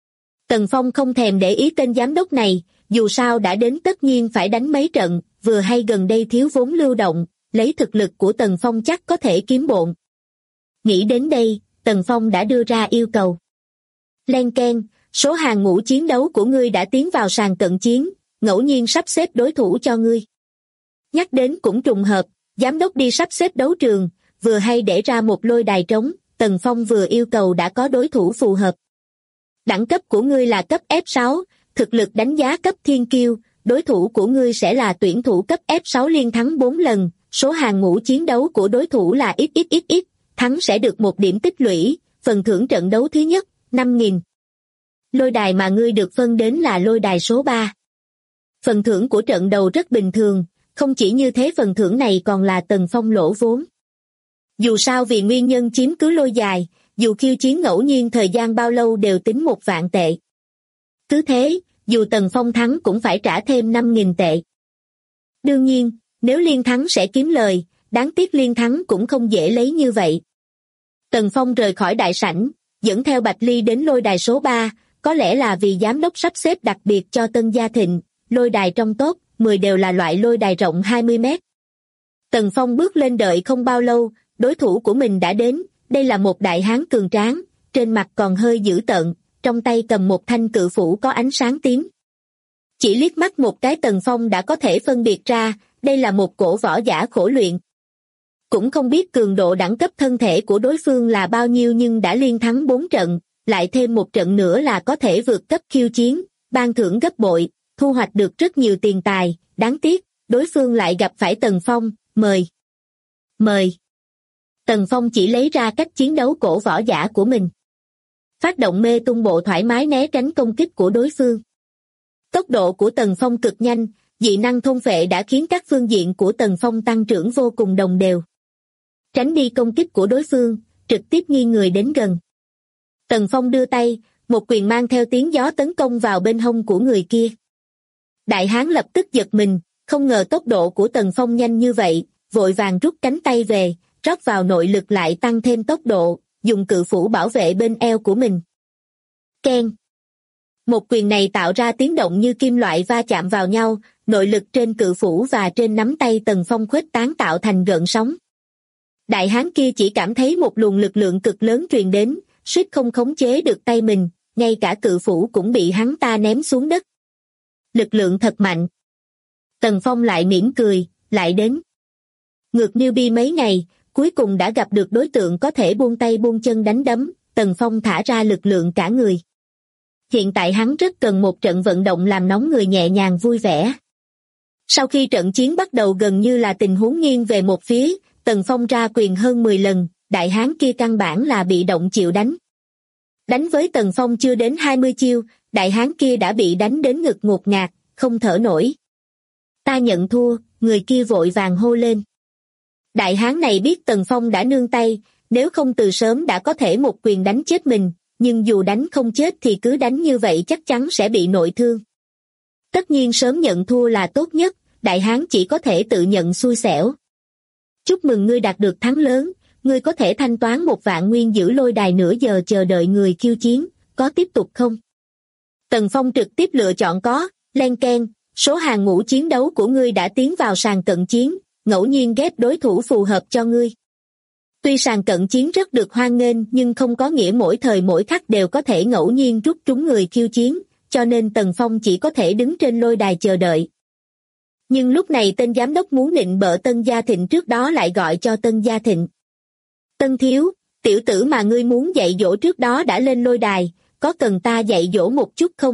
Tần Phong không thèm để ý tên giám đốc này, dù sao đã đến tất nhiên phải đánh mấy trận, vừa hay gần đây thiếu vốn lưu động, lấy thực lực của Tần Phong chắc có thể kiếm bộn. Nghĩ đến đây, Tần Phong đã đưa ra yêu cầu. Len keng, số hàng ngũ chiến đấu của ngươi đã tiến vào sàn cận chiến, ngẫu nhiên sắp xếp đối thủ cho ngươi. Nhắc đến cũng trùng hợp, giám đốc đi sắp xếp đấu trường, vừa hay để ra một lôi đài trống, Tần Phong vừa yêu cầu đã có đối thủ phù hợp. Đẳng cấp của ngươi là cấp F6, thực lực đánh giá cấp thiên kiêu, đối thủ của ngươi sẽ là tuyển thủ cấp F6 liên thắng 4 lần, số hàng ngũ chiến đấu của đối thủ là XXXX, thắng sẽ được 1 điểm tích lũy, phần thưởng trận đấu thứ nhất, 5.000. Lôi đài mà ngươi được phân đến là lôi đài số 3. Phần thưởng của trận đầu rất bình thường, không chỉ như thế phần thưởng này còn là Tần Phong lỗ vốn. Dù sao vì nguyên nhân chiếm cứ lôi dài, dù khiêu chiến ngẫu nhiên thời gian bao lâu đều tính 1 vạn tệ. Cứ thế, dù Tần Phong thắng cũng phải trả thêm 5.000 tệ. Đương nhiên, nếu liên thắng sẽ kiếm lời, đáng tiếc liên thắng cũng không dễ lấy như vậy. Tần Phong rời khỏi đại sảnh, dẫn theo Bạch Ly đến lôi đài số 3, có lẽ là vì giám đốc sắp xếp đặc biệt cho Tân Gia Thịnh, lôi đài trong top 10 đều là loại lôi đài rộng 20 mét. Tần Phong bước lên đợi không bao lâu, đối thủ của mình đã đến, đây là một đại hán cường tráng, trên mặt còn hơi dữ tợn, trong tay cầm một thanh cự phủ có ánh sáng tím. Chỉ liếc mắt một cái Tần Phong đã có thể phân biệt ra, đây là một cổ võ giả khổ luyện. Cũng không biết cường độ đẳng cấp thân thể của đối phương là bao nhiêu nhưng đã liên thắng 4 trận, lại thêm 1 trận nữa là có thể vượt cấp khiêu chiến, ban thưởng gấp bội, thu hoạch được rất nhiều tiền tài, đáng tiếc, đối phương lại gặp phải Tần Phong, mời. Tần Phong chỉ lấy ra cách chiến đấu cổ võ giả của mình. Phát động mê tung bộ thoải mái né tránh công kích của đối phương. Tốc độ của Tần Phong cực nhanh, dị năng thôn phệ đã khiến các phương diện của Tần Phong tăng trưởng vô cùng đồng đều. Tránh đi công kích của đối phương, trực tiếp nghiêng người đến gần. Tần Phong đưa tay, một quyền mang theo tiếng gió tấn công vào bên hông của người kia. Đại hán lập tức giật mình, không ngờ tốc độ của Tần Phong nhanh như vậy, vội vàng rút cánh tay về, rót vào nội lực lại tăng thêm tốc độ, dùng cự phủ bảo vệ bên eo của mình. Keng! Một quyền này tạo ra tiếng động như kim loại va chạm vào nhau, nội lực trên cự phủ và trên nắm tay Tần Phong khuếch tán tạo thành gợn sóng. Đại hán kia chỉ cảm thấy một luồng lực lượng cực lớn truyền đến, suýt không khống chế được tay mình, ngay cả cự phủ cũng bị hắn ta ném xuống đất. Lực lượng thật mạnh. Tần Phong lại mỉm cười, lại đến. Ngược newbie mấy ngày, cuối cùng đã gặp được đối tượng có thể buông tay buông chân đánh đấm, Tần Phong thả ra lực lượng cả người. Hiện tại hắn rất cần một trận vận động làm nóng người nhẹ nhàng vui vẻ. Sau khi trận chiến bắt đầu gần như là tình huống nghiêng về một phía, Tần Phong ra quyền hơn 10 lần, đại hán kia căn bản là bị động chịu đánh. Đánh với Tần Phong chưa đến 20 chiêu, đại hán kia đã bị đánh đến ngực ngột ngạt, không thở nổi. Ta nhận thua, người kia vội vàng hô lên. Đại hán này biết Tần Phong đã nương tay, nếu không từ sớm đã có thể một quyền đánh chết mình, nhưng dù đánh không chết thì cứ đánh như vậy chắc chắn sẽ bị nội thương. Tất nhiên sớm nhận thua là tốt nhất, đại hán chỉ có thể tự nhận xui xẻo. Chúc mừng ngươi đạt được thắng lớn, ngươi có thể thanh toán 1.000.000 nguyên giữ lôi đài nửa giờ chờ đợi người khiêu chiến, có tiếp tục không? Tần Phong trực tiếp lựa chọn có, len keng, số hàng ngũ chiến đấu của ngươi đã tiến vào sàn cận chiến, ngẫu nhiên ghép đối thủ phù hợp cho ngươi. Tuy sàn cận chiến rất được hoan nghênh nhưng không có nghĩa mỗi thời mỗi khắc đều có thể ngẫu nhiên rút trúng người khiêu chiến, cho nên Tần Phong chỉ có thể đứng trên lôi đài chờ đợi. Nhưng lúc này tên giám đốc muốn nịnh bợ Tân Gia Thịnh trước đó lại gọi cho Tân Gia Thịnh. Tân thiếu, tiểu tử mà ngươi muốn dạy dỗ trước đó đã lên lôi đài, có cần ta dạy dỗ một chút không?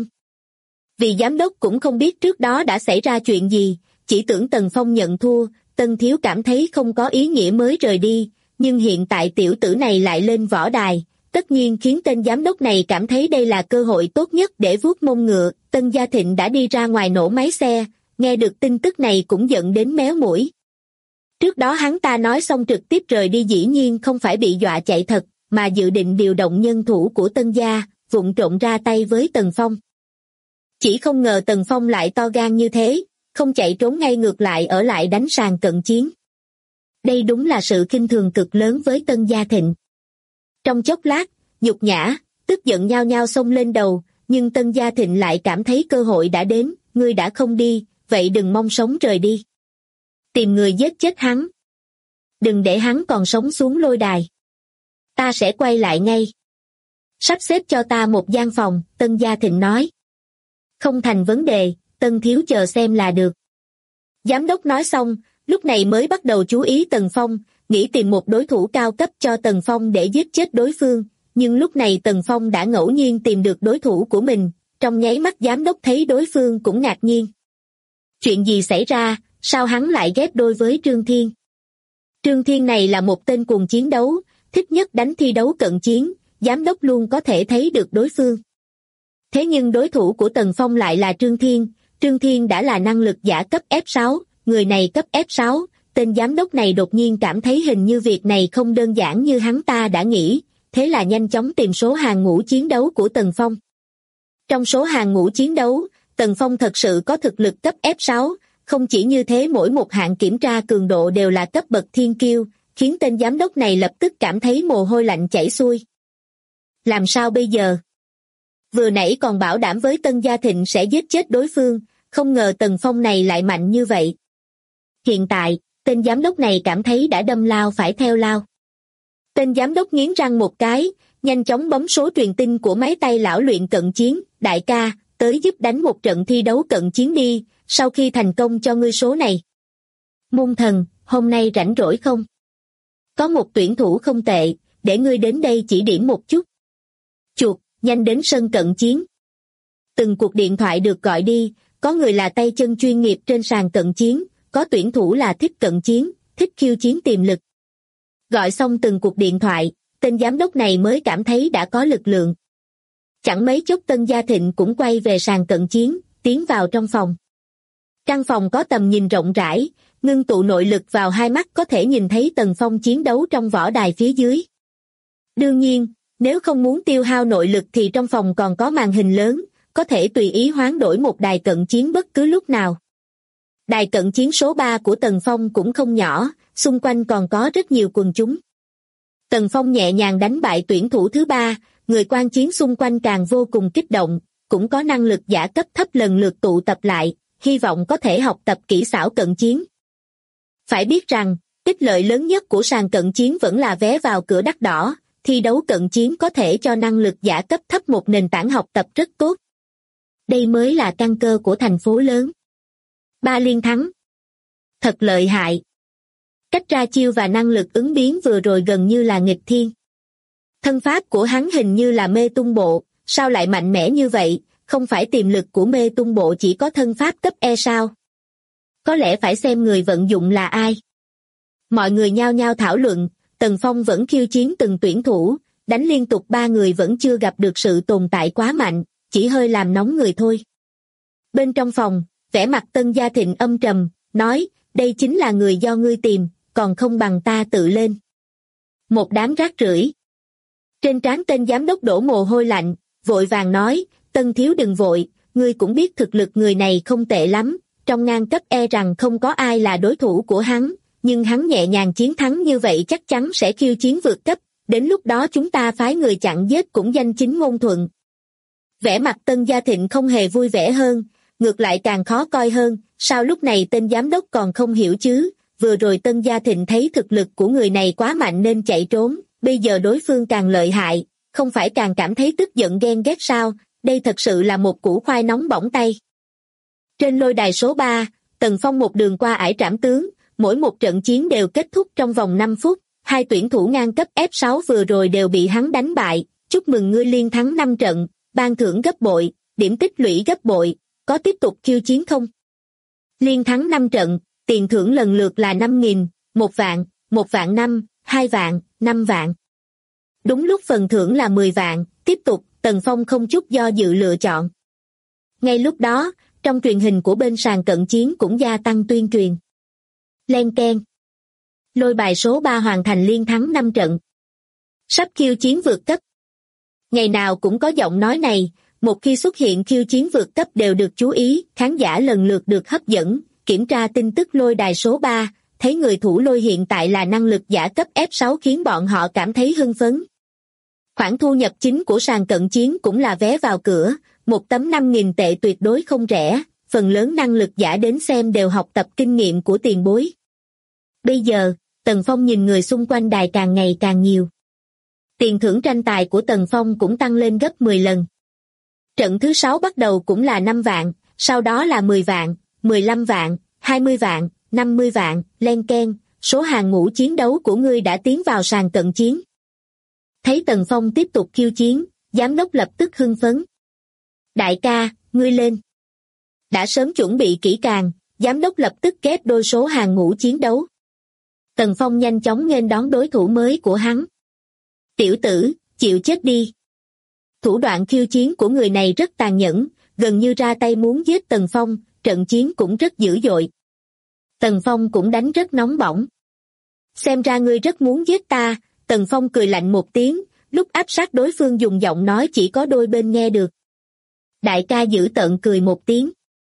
Vì giám đốc cũng không biết trước đó đã xảy ra chuyện gì, chỉ tưởng Tần Phong nhận thua, Tân thiếu cảm thấy không có ý nghĩa mới rời đi, nhưng hiện tại tiểu tử này lại lên võ đài, tất nhiên khiến tên giám đốc này cảm thấy đây là cơ hội tốt nhất để vuốt mông ngựa. Tân Gia Thịnh đã đi ra ngoài nổ máy xe, nghe được tin tức này cũng giận đến méo mũi. Trước đó hắn ta nói xong trực tiếp rời đi dĩ nhiên không phải bị dọa chạy thật, mà dự định điều động nhân thủ của Tân Gia, vụng trộm ra tay với Tần Phong. Chỉ không ngờ Tần Phong lại to gan như thế, không chạy trốn ngay ngược lại ở lại đánh sàn cận chiến. Đây đúng là sự khinh thường cực lớn với Tân Gia Thịnh. Trong chốc lát, nhục nhã, tức giận nhao nhao xông lên đầu, nhưng Tân Gia Thịnh lại cảm thấy cơ hội đã đến, ngươi đã không đi, vậy đừng mong sống rời đi. Tìm người giết chết hắn. Đừng để hắn còn sống xuống lôi đài. Ta sẽ quay lại ngay. Sắp xếp cho ta một gian phòng, Tân Gia Thịnh nói. Không thành vấn đề, Tân thiếu chờ xem là được. Giám đốc nói xong, lúc này mới bắt đầu chú ý Tần Phong, nghĩ tìm một đối thủ cao cấp cho Tần Phong để giết chết đối phương, nhưng lúc này Tần Phong đã ngẫu nhiên tìm được đối thủ của mình, trong nháy mắt giám đốc thấy đối phương cũng ngạc nhiên. Chuyện gì xảy ra, sao hắn lại ghép đôi với Trương Thiên? Trương Thiên này là một tên cuồng chiến đấu, thích nhất đánh thi đấu cận chiến, giám đốc luôn có thể thấy được đối phương. Thế nhưng đối thủ của Tần Phong lại là Trương Thiên đã là năng lực giả cấp F6, người này cấp F6, tên giám đốc này đột nhiên cảm thấy hình như việc này không đơn giản như hắn ta đã nghĩ, thế là nhanh chóng tìm số hàng ngũ chiến đấu của Tần Phong. Trong số hàng ngũ chiến đấu, Tần Phong thật sự có thực lực cấp F6, không chỉ như thế mỗi một hạng kiểm tra cường độ đều là cấp bậc thiên kiêu, khiến tên giám đốc này lập tức cảm thấy mồ hôi lạnh chảy xuôi. Làm sao bây giờ? Vừa nãy còn bảo đảm với Tân Gia Thịnh sẽ giết chết đối phương, không ngờ Tần Phong này lại mạnh như vậy. Hiện tại, tên giám đốc này cảm thấy đã đâm lao phải theo lao. Tên giám đốc nghiến răng một cái, nhanh chóng bấm số truyền tin của máy tay lão luyện cận chiến, đại ca, tới giúp đánh một trận thi đấu cận chiến đi, sau khi thành công cho ngươi số này. Môn thần, hôm nay rảnh rỗi không? Có một tuyển thủ không tệ, để ngươi đến đây chỉ điểm một chút. Chuột, nhanh đến sân cận chiến. Từng cuộc điện thoại được gọi đi, có người là tay chân chuyên nghiệp trên sàn cận chiến, có tuyển thủ là thích cận chiến, thích khiêu chiến tiềm lực. Gọi xong từng cuộc điện thoại, tên giám đốc này mới cảm thấy đã có lực lượng. Chẳng mấy chốc Tân Gia Thịnh cũng quay về sàn cận chiến, tiến vào trong phòng. Căn phòng có tầm nhìn rộng rãi, ngưng tụ nội lực vào hai mắt có thể nhìn thấy Tần Phong chiến đấu trong võ đài phía dưới. Đương nhiên, nếu không muốn tiêu hao nội lực thì trong phòng còn có màn hình lớn, có thể tùy ý hoán đổi một đài cận chiến bất cứ lúc nào. Đài cận chiến số 3 của Tần Phong cũng không nhỏ, xung quanh còn có rất nhiều quần chúng. Tần Phong nhẹ nhàng đánh bại tuyển thủ thứ 3, người quan chiến xung quanh càng vô cùng kích động, cũng có năng lực giả cấp thấp lần lượt tụ tập lại, hy vọng có thể học tập kỹ xảo cận chiến. Phải biết rằng, ích lợi lớn nhất của sàn cận chiến vẫn là vé vào cửa đắt đỏ, thi đấu cận chiến có thể cho năng lực giả cấp thấp một nền tảng học tập rất tốt. Đây mới là căn cơ của thành phố lớn. 3 liên thắng. Thật lợi hại. Cách ra chiêu và năng lực ứng biến vừa rồi gần như là nghịch thiên. Thân pháp của hắn hình như là mê tung bộ, sao lại mạnh mẽ như vậy, không phải tiềm lực của mê tung bộ chỉ có thân pháp cấp E sao? Có lẽ phải xem người vận dụng là ai. Mọi người nhao nhao thảo luận, Tần Phong vẫn khiêu chiến từng tuyển thủ, đánh liên tục 3 người vẫn chưa gặp được sự tồn tại quá mạnh, chỉ hơi làm nóng người thôi. Bên trong phòng, vẻ mặt Tân Gia Thịnh âm trầm, nói, đây chính là người do ngươi tìm, còn không bằng ta tự lên. Một đám rác rưởi. Trên trán tên giám đốc đổ mồ hôi lạnh, vội vàng nói, Tân thiếu đừng vội, ngươi cũng biết thực lực người này không tệ lắm, trong ngang cấp e rằng không có ai là đối thủ của hắn, nhưng hắn nhẹ nhàng chiến thắng như vậy chắc chắn sẽ khiêu chiến vượt cấp, đến lúc đó chúng ta phái người chặn giết cũng danh chính ngôn thuận. Vẻ mặt Tân Gia Thịnh không hề vui vẻ hơn, ngược lại càng khó coi hơn, sao lúc này tên giám đốc còn không hiểu chứ, vừa rồi Tân Gia Thịnh thấy thực lực của người này quá mạnh nên chạy trốn, bây giờ đối phương càng lợi hại, không phải càng cảm thấy tức giận ghen ghét sao, đây thật sự là một củ khoai nóng bỏng tay. Trên lôi đài số 3, Tần Phong một đường qua ải trảm tướng, mỗi một trận chiến đều kết thúc trong vòng 5 phút, 2 tuyển thủ ngang cấp F6 vừa rồi đều bị hắn đánh bại, chúc mừng ngươi liên thắng 5 trận, ban thưởng gấp bội, điểm tích lũy gấp bội, có tiếp tục khiêu chiến không? Liên thắng 5 trận, tiền thưởng lần lượt là 5.000, 1 vạn, 1 vạn 5, 2 vạn, 5 vạn. Đúng lúc phần thưởng là 10 vạn, tiếp tục, Tần Phong không chút do dự lựa chọn. Ngay lúc đó, trong truyền hình của bên sàn cận chiến cũng gia tăng tuyên truyền. Len keng. Lôi bài số 3 hoàn thành liên thắng 5 trận. Sắp khiêu chiến vượt cấp. Ngày nào cũng có giọng nói này, một khi xuất hiện khiêu chiến vượt cấp đều được chú ý, khán giả lần lượt được hấp dẫn, kiểm tra tin tức lôi đài số 3, thấy người thủ lôi hiện tại là năng lực giả cấp F6 khiến bọn họ cảm thấy hưng phấn. Khoản thu nhập chính của sàn cận chiến cũng là vé vào cửa, một tấm 5.000 tệ tuyệt đối không rẻ, phần lớn năng lực giả đến xem đều học tập kinh nghiệm của tiền bối. Bây giờ, Tần Phong nhìn người xung quanh đài càng ngày càng nhiều. Tiền thưởng tranh tài của Tần Phong cũng tăng lên gấp 10 lần. Trận thứ 6 bắt đầu cũng là 5 vạn, sau đó là 10 vạn, 15 vạn, 20 vạn, 50 vạn, len keng, số hàng ngũ chiến đấu của ngươi đã tiến vào sàn cận chiến. Thấy Tần Phong tiếp tục khiêu chiến, giám đốc lập tức hưng phấn. Đại ca, ngươi lên. Đã sớm chuẩn bị kỹ càng, giám đốc lập tức ghép đôi số hàng ngũ chiến đấu. Tần Phong nhanh chóng nghênh đón đối thủ mới của hắn. Tiểu tử, chịu chết đi. Thủ đoạn khiêu chiến của người này rất tàn nhẫn, gần như ra tay muốn giết Tần Phong, trận chiến cũng rất dữ dội. Tần Phong cũng đánh rất nóng bỏng. Xem ra ngươi rất muốn giết ta, Tần Phong cười lạnh một tiếng, lúc áp sát đối phương dùng giọng nói chỉ có đôi bên nghe được. Đại ca dữ tợn cười một tiếng.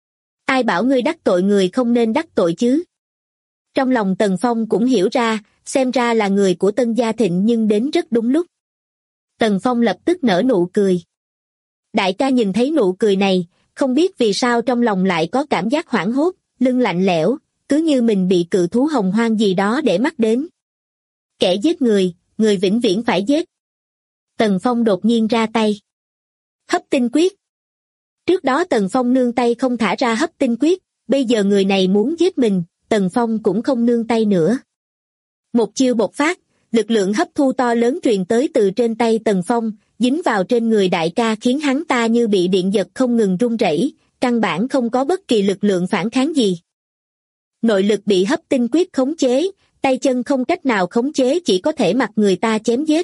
Ai bảo ngươi đắc tội người không nên đắc tội chứ? Trong lòng Tần Phong cũng hiểu ra, xem ra là người của Tân Gia Thịnh nhưng đến rất đúng lúc. Tần Phong lập tức nở nụ cười. Đại ca nhìn thấy nụ cười này, không biết vì sao trong lòng lại có cảm giác hoảng hốt, lưng lạnh lẽo, cứ như mình bị cự thú hồng hoang gì đó để mắt đến. Kẻ giết người, người vĩnh viễn phải giết. Tần Phong đột nhiên ra tay. Hấp tinh quyết. Trước đó Tần Phong nương tay không thả ra hấp tinh quyết, bây giờ người này muốn giết mình, Tần Phong cũng không nương tay nữa. Một chiêu bộc phát, lực lượng hấp thu to lớn truyền tới từ trên tay Tần Phong, dính vào trên người đại ca khiến hắn ta như bị điện giật không ngừng run rẩy, căn bản không có bất kỳ lực lượng phản kháng gì. Nội lực bị hấp tinh quyết khống chế, tay chân không cách nào khống chế chỉ có thể mặc người ta chém giết.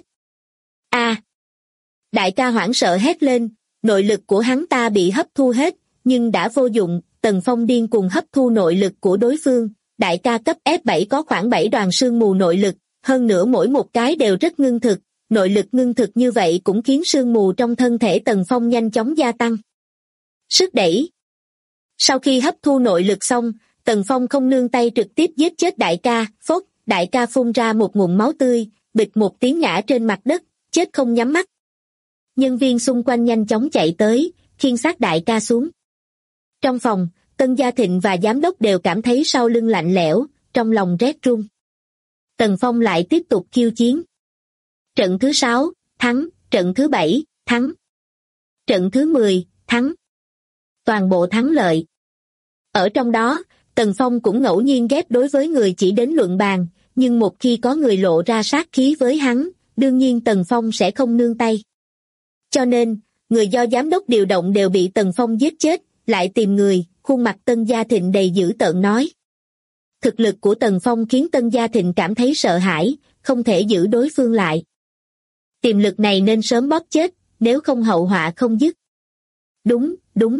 A! Đại ca hoảng sợ hét lên, nội lực của hắn ta bị hấp thu hết, nhưng đã vô dụng, Tần Phong điên cuồng hấp thu nội lực của đối phương, đại ca cấp F7 có khoảng 7 đoàn sương mù nội lực, hơn nữa mỗi một cái đều rất ngưng thực, nội lực ngưng thực như vậy cũng khiến sương mù trong thân thể Tần Phong nhanh chóng gia tăng. Sức đẩy. Sau khi hấp thu nội lực xong, Tần Phong không nương tay trực tiếp giết chết đại ca, phốt, đại ca phun ra một ngụm máu tươi, bịch một tiếng ngã trên mặt đất, chết không nhắm mắt. Nhân viên xung quanh nhanh chóng chạy tới, khiêng xác đại ca xuống. Trong phòng, Tân Gia Thịnh và giám đốc đều cảm thấy sau lưng lạnh lẽo, trong lòng rét run. Tần Phong lại tiếp tục khiêu chiến. Trận thứ 6, thắng, trận thứ 7, thắng. Trận thứ 10, thắng. Toàn bộ thắng lợi. Ở trong đó, Tần Phong cũng ngẫu nhiên ghét đối với người chỉ đến luận bàn, nhưng một khi có người lộ ra sát khí với hắn, đương nhiên Tần Phong sẽ không nương tay. Cho nên, người do giám đốc điều động đều bị Tần Phong giết chết, lại tìm người, khuôn mặt Tân Gia Thịnh đầy dữ tợn nói. Thực lực của Tần Phong khiến Tân Gia Thịnh cảm thấy sợ hãi, không thể giữ đối phương lại. Tiềm lực này nên sớm bóp chết, nếu không hậu họa không dứt. Đúng, đúng.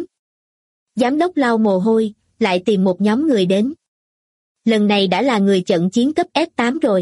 Giám đốc lau mồ hôi, lại tìm một nhóm người đến. Lần này đã là người trận chiến cấp F8 rồi.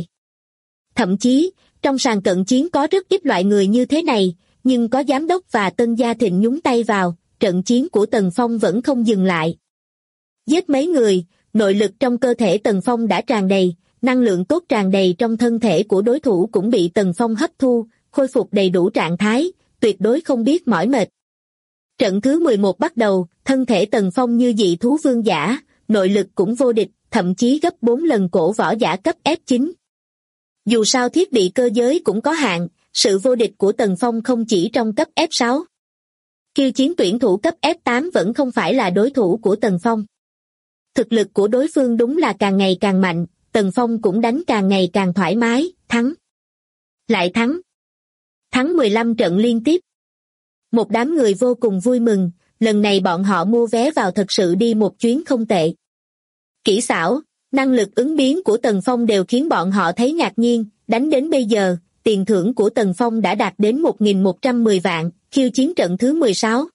Thậm chí, trong sàn cận chiến có rất ít loại người như thế này, nhưng có giám đốc và Tân Gia Thịnh nhúng tay vào, trận chiến của Tần Phong vẫn không dừng lại. Giết mấy người, nội lực trong cơ thể Tần Phong đã tràn đầy, năng lượng tốt tràn đầy trong thân thể của đối thủ cũng bị Tần Phong hấp thu, khôi phục đầy đủ trạng thái, tuyệt đối không biết mỏi mệt. Trận thứ 11 bắt đầu, thân thể Tần Phong như dị thú vương giả, nội lực cũng vô địch, thậm chí gấp 4 lần cổ võ giả cấp F9. Dù sao thiết bị cơ giới cũng có hạn, sự vô địch của Tần Phong không chỉ trong cấp F6. Khiêu chiến tuyển thủ cấp F8 vẫn không phải là đối thủ của Tần Phong. Thực lực của đối phương đúng là càng ngày càng mạnh, Tần Phong cũng đánh càng ngày càng thoải mái, thắng. Lại thắng. Thắng 15 trận liên tiếp. Một đám người vô cùng vui mừng, lần này bọn họ mua vé vào thật sự đi một chuyến không tệ. Kỹ xảo, năng lực ứng biến của Tần Phong đều khiến bọn họ thấy ngạc nhiên, đánh đến bây giờ, tiền thưởng của Tần Phong đã đạt đến 1.110 vạn, khiêu chiến trận thứ 16.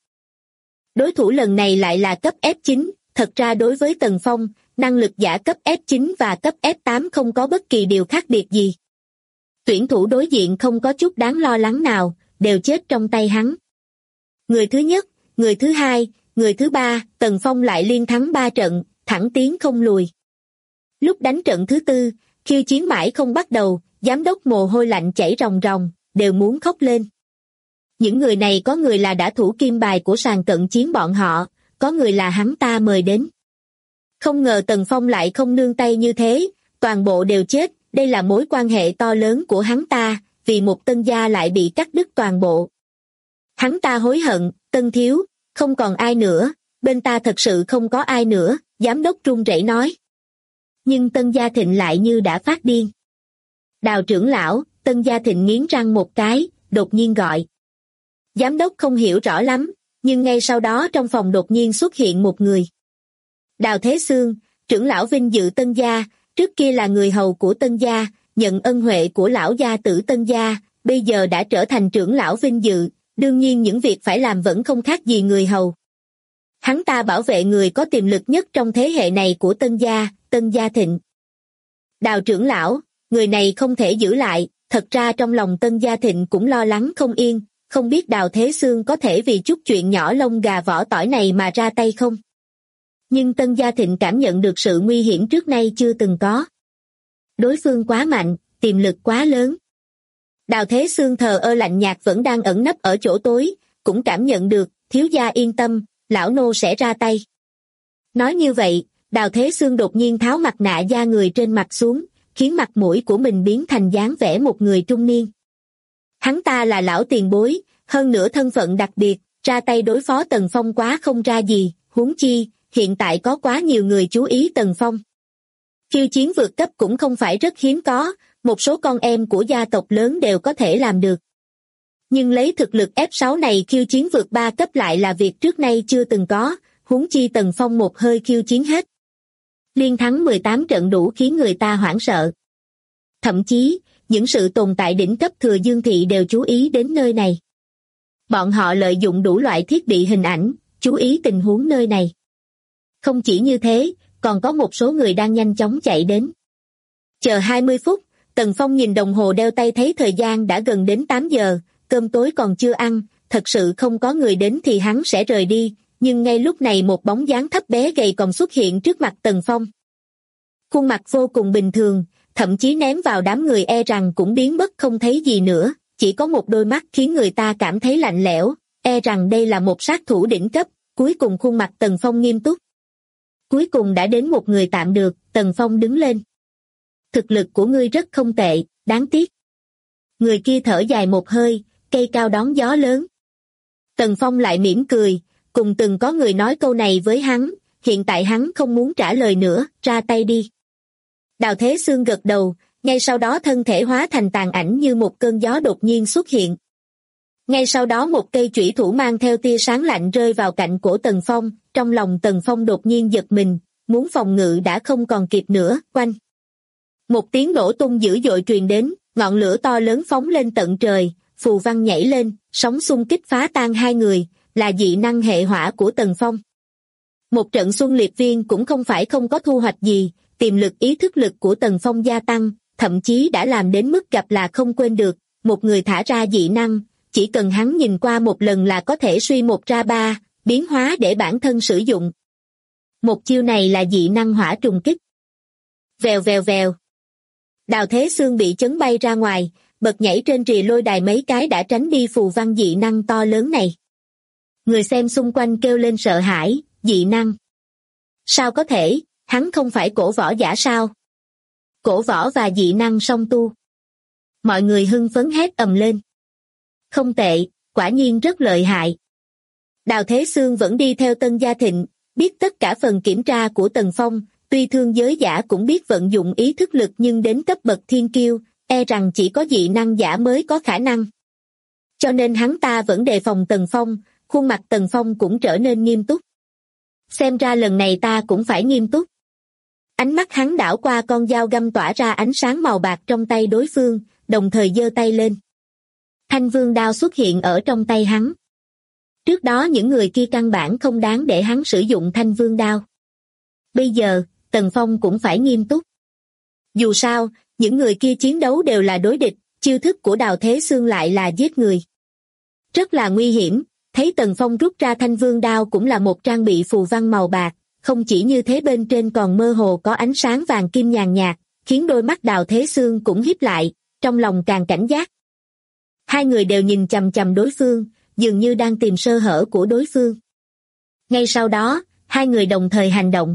Đối thủ lần này lại là cấp F9, thật ra đối với Tần Phong, năng lực giả cấp F9 và cấp F8 không có bất kỳ điều khác biệt gì. Tuyển thủ đối diện không có chút đáng lo lắng nào, đều chết trong tay hắn. Người thứ nhất, người thứ hai, người thứ ba, Tần Phong lại liên thắng 3 trận, thẳng tiến không lùi. Lúc đánh trận thứ 4, khiêu chiến mãi không bắt đầu, giám đốc mồ hôi lạnh chảy ròng ròng, đều muốn khóc lên. Những người này có người là đã thủ kim bài của sàn cận chiến bọn họ, có người là hắn ta mời đến. Không ngờ Tần Phong lại không nương tay như thế, toàn bộ đều chết, đây là mối quan hệ to lớn của hắn ta, vì một Tân gia lại bị cắt đứt toàn bộ. Hắn ta hối hận, Tân thiếu, không còn ai nữa, bên ta thật sự không có ai nữa, giám đốc run rẩy nói. Nhưng Tân Gia Thịnh lại như đã phát điên. Đào trưởng lão, Tân Gia Thịnh nghiến răng một cái, đột nhiên gọi. Giám đốc không hiểu rõ lắm, nhưng ngay sau đó trong phòng đột nhiên xuất hiện một người. Đào Thế Xương, trưởng lão vinh dự Tân Gia, trước kia là người hầu của Tân Gia, nhận ân huệ của lão gia tử Tân Gia, bây giờ đã trở thành trưởng lão vinh dự, đương nhiên những việc phải làm vẫn không khác gì người hầu. Hắn ta bảo vệ người có tiềm lực nhất trong thế hệ này của Tân Gia Thịnh. Đào trưởng lão, người này không thể giữ lại, thật ra trong lòng Tân Gia Thịnh cũng lo lắng không yên, không biết Đào Thế Xương có thể vì chút chuyện nhỏ lông gà vỏ tỏi này mà ra tay không. Nhưng Tân Gia Thịnh cảm nhận được sự nguy hiểm trước nay chưa từng có. Đối phương quá mạnh, tiềm lực quá lớn. Đào Thế Xương thờ ơ lạnh nhạt vẫn đang ẩn nấp ở chỗ tối, cũng cảm nhận được, thiếu gia yên tâm, lão nô sẽ ra tay. Nói như vậy, Đào Thế Xương đột nhiên tháo mặt nạ da người trên mặt xuống, khiến mặt mũi của mình biến thành dáng vẻ một người trung niên. Hắn ta là lão tiền bối, hơn nữa thân phận đặc biệt, ra tay đối phó Tần Phong quá không ra gì, huống chi, hiện tại có quá nhiều người chú ý Tần Phong. Khiêu chiến vượt cấp cũng không phải rất hiếm có, một số con em của gia tộc lớn đều có thể làm được. Nhưng lấy thực lực F6 này khiêu chiến vượt 3 cấp lại là việc trước nay chưa từng có, huống chi Tần Phong một hơi khiêu chiến hết. Liên thắng 18 trận đủ khiến người ta hoảng sợ. Thậm chí, những sự tồn tại đỉnh cấp Thừa Dương Thị đều chú ý đến nơi này. Bọn họ lợi dụng đủ loại thiết bị hình ảnh, chú ý tình huống nơi này. Không chỉ như thế, còn có một số người đang nhanh chóng chạy đến. Chờ 20 phút, Tần Phong nhìn đồng hồ đeo tay thấy thời gian đã gần đến 8 giờ, cơm tối còn chưa ăn, thật sự không có người đến thì hắn sẽ rời đi, nhưng ngay lúc này một bóng dáng thấp bé gầy còn xuất hiện trước mặt Tần Phong. Khuôn mặt vô cùng bình thường, thậm chí ném vào đám người e rằng cũng biến mất không thấy gì nữa, chỉ có một đôi mắt khiến người ta cảm thấy lạnh lẽo, e rằng đây là một sát thủ đỉnh cấp. Cuối cùng khuôn mặt Tần Phong nghiêm túc. Cuối cùng đã đến một người tạm được, Tần Phong đứng lên. Thực lực của ngươi rất không tệ, đáng tiếc. Người kia thở dài một hơi, cây cao đón gió lớn. Tần Phong lại mỉm cười, cùng từng có người nói câu này với hắn, hiện tại hắn không muốn trả lời nữa, ra tay đi. Đào Thế Xương gật đầu, ngay sau đó thân thể hóa thành tàn ảnh như một cơn gió đột nhiên xuất hiện. Ngay sau đó một cây chủy thủ mang theo tia sáng lạnh rơi vào cạnh cổ Tần Phong, trong lòng Tần Phong đột nhiên giật mình, muốn phòng ngự đã không còn kịp nữa, oanh. Một tiếng nổ tung dữ dội truyền đến, ngọn lửa to lớn phóng lên tận trời, phù văn nhảy lên, sóng xung kích phá tan hai người, là dị năng hệ hỏa của Tần Phong. Một trận Xuân Liệt Viên cũng không phải không có thu hoạch gì, tiềm lực ý thức lực của Tần Phong gia tăng, thậm chí đã làm đến mức gặp là không quên được, một người thả ra dị năng, chỉ cần hắn nhìn qua một lần là có thể suy một ra ba, biến hóa để bản thân sử dụng. Một chiêu này là dị năng hỏa trùng kích. Vèo vèo vèo. Đào Thế Xương bị chấn bay ra ngoài, bật nhảy trên rìa lôi đài mấy cái đã tránh đi phù văn dị năng to lớn này. Người xem xung quanh kêu lên sợ hãi, dị năng. Sao có thể, hắn không phải cổ võ giả sao? Cổ võ và dị năng song tu. Mọi người hưng phấn hét ầm lên. Không tệ, quả nhiên rất lợi hại. Đào Thế Xương vẫn đi theo Tân Gia Thịnh, biết tất cả phần kiểm tra của Tần Phong, tuy thương giới giả cũng biết vận dụng ý thức lực nhưng đến cấp bậc thiên kiêu, e rằng chỉ có dị năng giả mới có khả năng. Cho nên hắn ta vẫn đề phòng Tần Phong, khuôn mặt Tần Phong cũng trở nên nghiêm túc. Xem ra lần này ta cũng phải nghiêm túc. Ánh mắt hắn đảo qua con dao găm tỏa ra ánh sáng màu bạc trong tay đối phương, đồng thời giơ tay lên. Thanh vương đao xuất hiện ở trong tay hắn. Trước đó những người kia căn bản không đáng để hắn sử dụng thanh vương đao. Bây giờ, Tần Phong cũng phải nghiêm túc. Dù sao, những người kia chiến đấu đều là đối địch, chiêu thức của Đào Thế Xương lại là giết người. Rất là nguy hiểm, thấy Tần Phong rút ra thanh vương đao cũng là một trang bị phù văn màu bạc, không chỉ như thế bên trên còn mơ hồ có ánh sáng vàng kim nhàn nhạt, khiến đôi mắt Đào Thế Xương cũng híp lại, trong lòng càng cảnh giác. Hai người đều nhìn chằm chằm đối phương, dường như đang tìm sơ hở của đối phương. Ngay sau đó, hai người đồng thời hành động.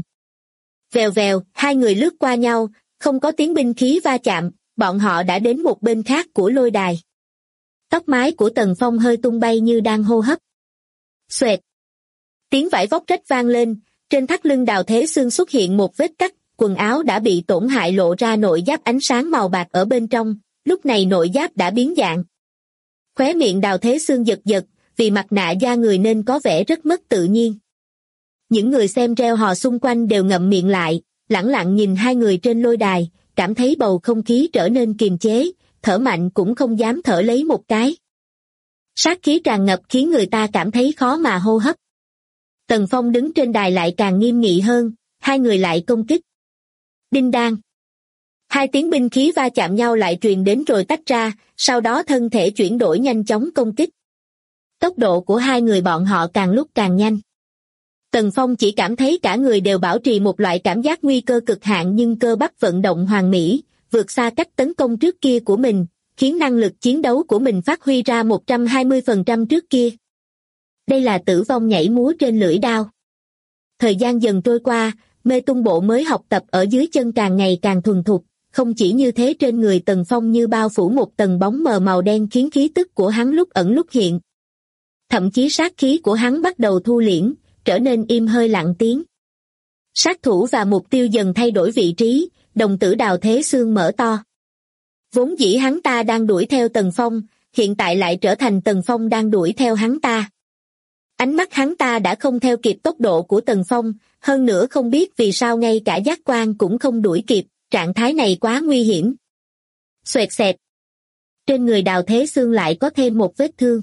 Vèo vèo, hai người lướt qua nhau, không có tiếng binh khí va chạm, bọn họ đã đến một bên khác của lôi đài. Tóc mái của Tần Phong hơi tung bay như đang hô hấp. Xoẹt. Tiếng vải vóc rách vang lên, trên thắt lưng Đào Thế Xương xuất hiện một vết cắt, quần áo đã bị tổn hại lộ ra nội giáp ánh sáng màu bạc ở bên trong, lúc này nội giáp đã biến dạng. Khóe miệng Đào Thế Xương giật giật, vì mặt nạ da người nên có vẻ rất mất tự nhiên. Những người xem reo hò xung quanh đều ngậm miệng lại, lẳng lặng nhìn hai người trên lôi đài, cảm thấy bầu không khí trở nên kiềm chế, thở mạnh cũng không dám thở lấy một cái. Sát khí tràn ngập khiến người ta cảm thấy khó mà hô hấp. Tần Phong đứng trên đài lại càng nghiêm nghị hơn, hai người lại công kích. Đinh đan. Hai tiếng binh khí va chạm nhau lại truyền đến rồi tách ra, sau đó thân thể chuyển đổi nhanh chóng công kích. Tốc độ của hai người bọn họ càng lúc càng nhanh. Tần Phong chỉ cảm thấy cả người đều bảo trì một loại cảm giác nguy cơ cực hạn nhưng cơ bắp vận động hoàn mỹ, vượt xa cách tấn công trước kia của mình, khiến năng lực chiến đấu của mình phát huy ra 120% trước kia. Đây là tử vong nhảy múa trên lưỡi đao. Thời gian dần trôi qua, mê tung bộ mới học tập ở dưới chân càng ngày càng thuần thục, không chỉ như thế trên người Tần Phong như bao phủ một tầng bóng mờ màu đen khiến khí tức của hắn lúc ẩn lúc hiện. Thậm chí sát khí của hắn bắt đầu thu liễm, trở nên im hơi lặng tiếng. Sát thủ và mục tiêu dần thay đổi vị trí, đồng tử Đào Thế Xương mở to. Vốn dĩ hắn ta đang đuổi theo Tần Phong, hiện tại lại trở thành Tần Phong đang đuổi theo hắn ta. Ánh mắt hắn ta đã không theo kịp tốc độ của Tần Phong, hơn nữa không biết vì sao ngay cả giác quan cũng không đuổi kịp, trạng thái này quá nguy hiểm. Xoẹt xẹt. Trên người Đào Thế Xương lại có thêm một vết thương.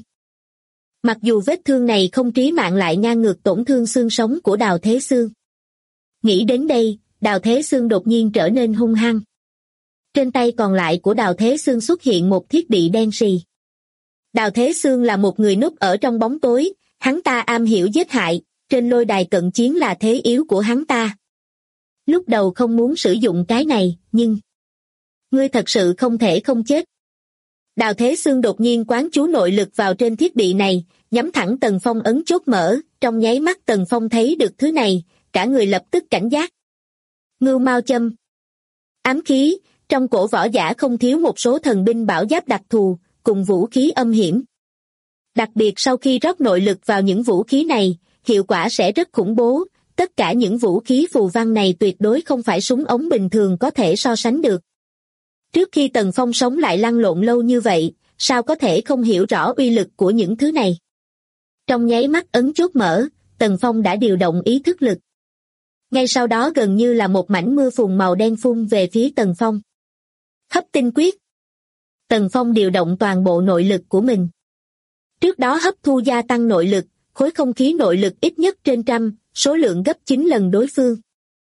Mặc dù vết thương này không trí mạng lại ngang ngược tổn thương xương sống của Đào Thế Xương. Nghĩ đến đây, Đào Thế Xương đột nhiên trở nên hung hăng. Trên tay còn lại của Đào Thế Xương xuất hiện một thiết bị đen sì. Đào Thế Xương là một người núp ở trong bóng tối, hắn ta am hiểu giết hại, trên lôi đài cận chiến là thế yếu của hắn ta. Lúc đầu không muốn sử dụng cái này, nhưng... Ngươi thật sự không thể không chết. Đào Thế Xương đột nhiên quán chú nội lực vào trên thiết bị này, nhắm thẳng Tần Phong ấn chốt mở, trong nháy mắt Tần Phong thấy được thứ này, cả người lập tức cảnh giác. Ngưu Mao Châm. Ám khí, trong cổ võ giả không thiếu một số thần binh bảo giáp đặc thù, cùng vũ khí âm hiểm. Đặc biệt sau khi rót nội lực vào những vũ khí này, hiệu quả sẽ rất khủng bố, tất cả những vũ khí phù văn này tuyệt đối không phải súng ống bình thường có thể so sánh được. Trước khi Tần Phong sống lại lăn lộn lâu như vậy, sao có thể không hiểu rõ uy lực của những thứ này? Trong nháy mắt ấn chốt mở, Tần Phong đã điều động ý thức lực. Ngay sau đó gần như là một mảnh mưa phùn màu đen phun về phía Tần Phong. Hấp tinh quyết. Tần Phong điều động toàn bộ nội lực của mình. Trước đó hấp thu gia tăng nội lực, khối không khí nội lực ít nhất trên 100, số lượng gấp 9 lần đối phương.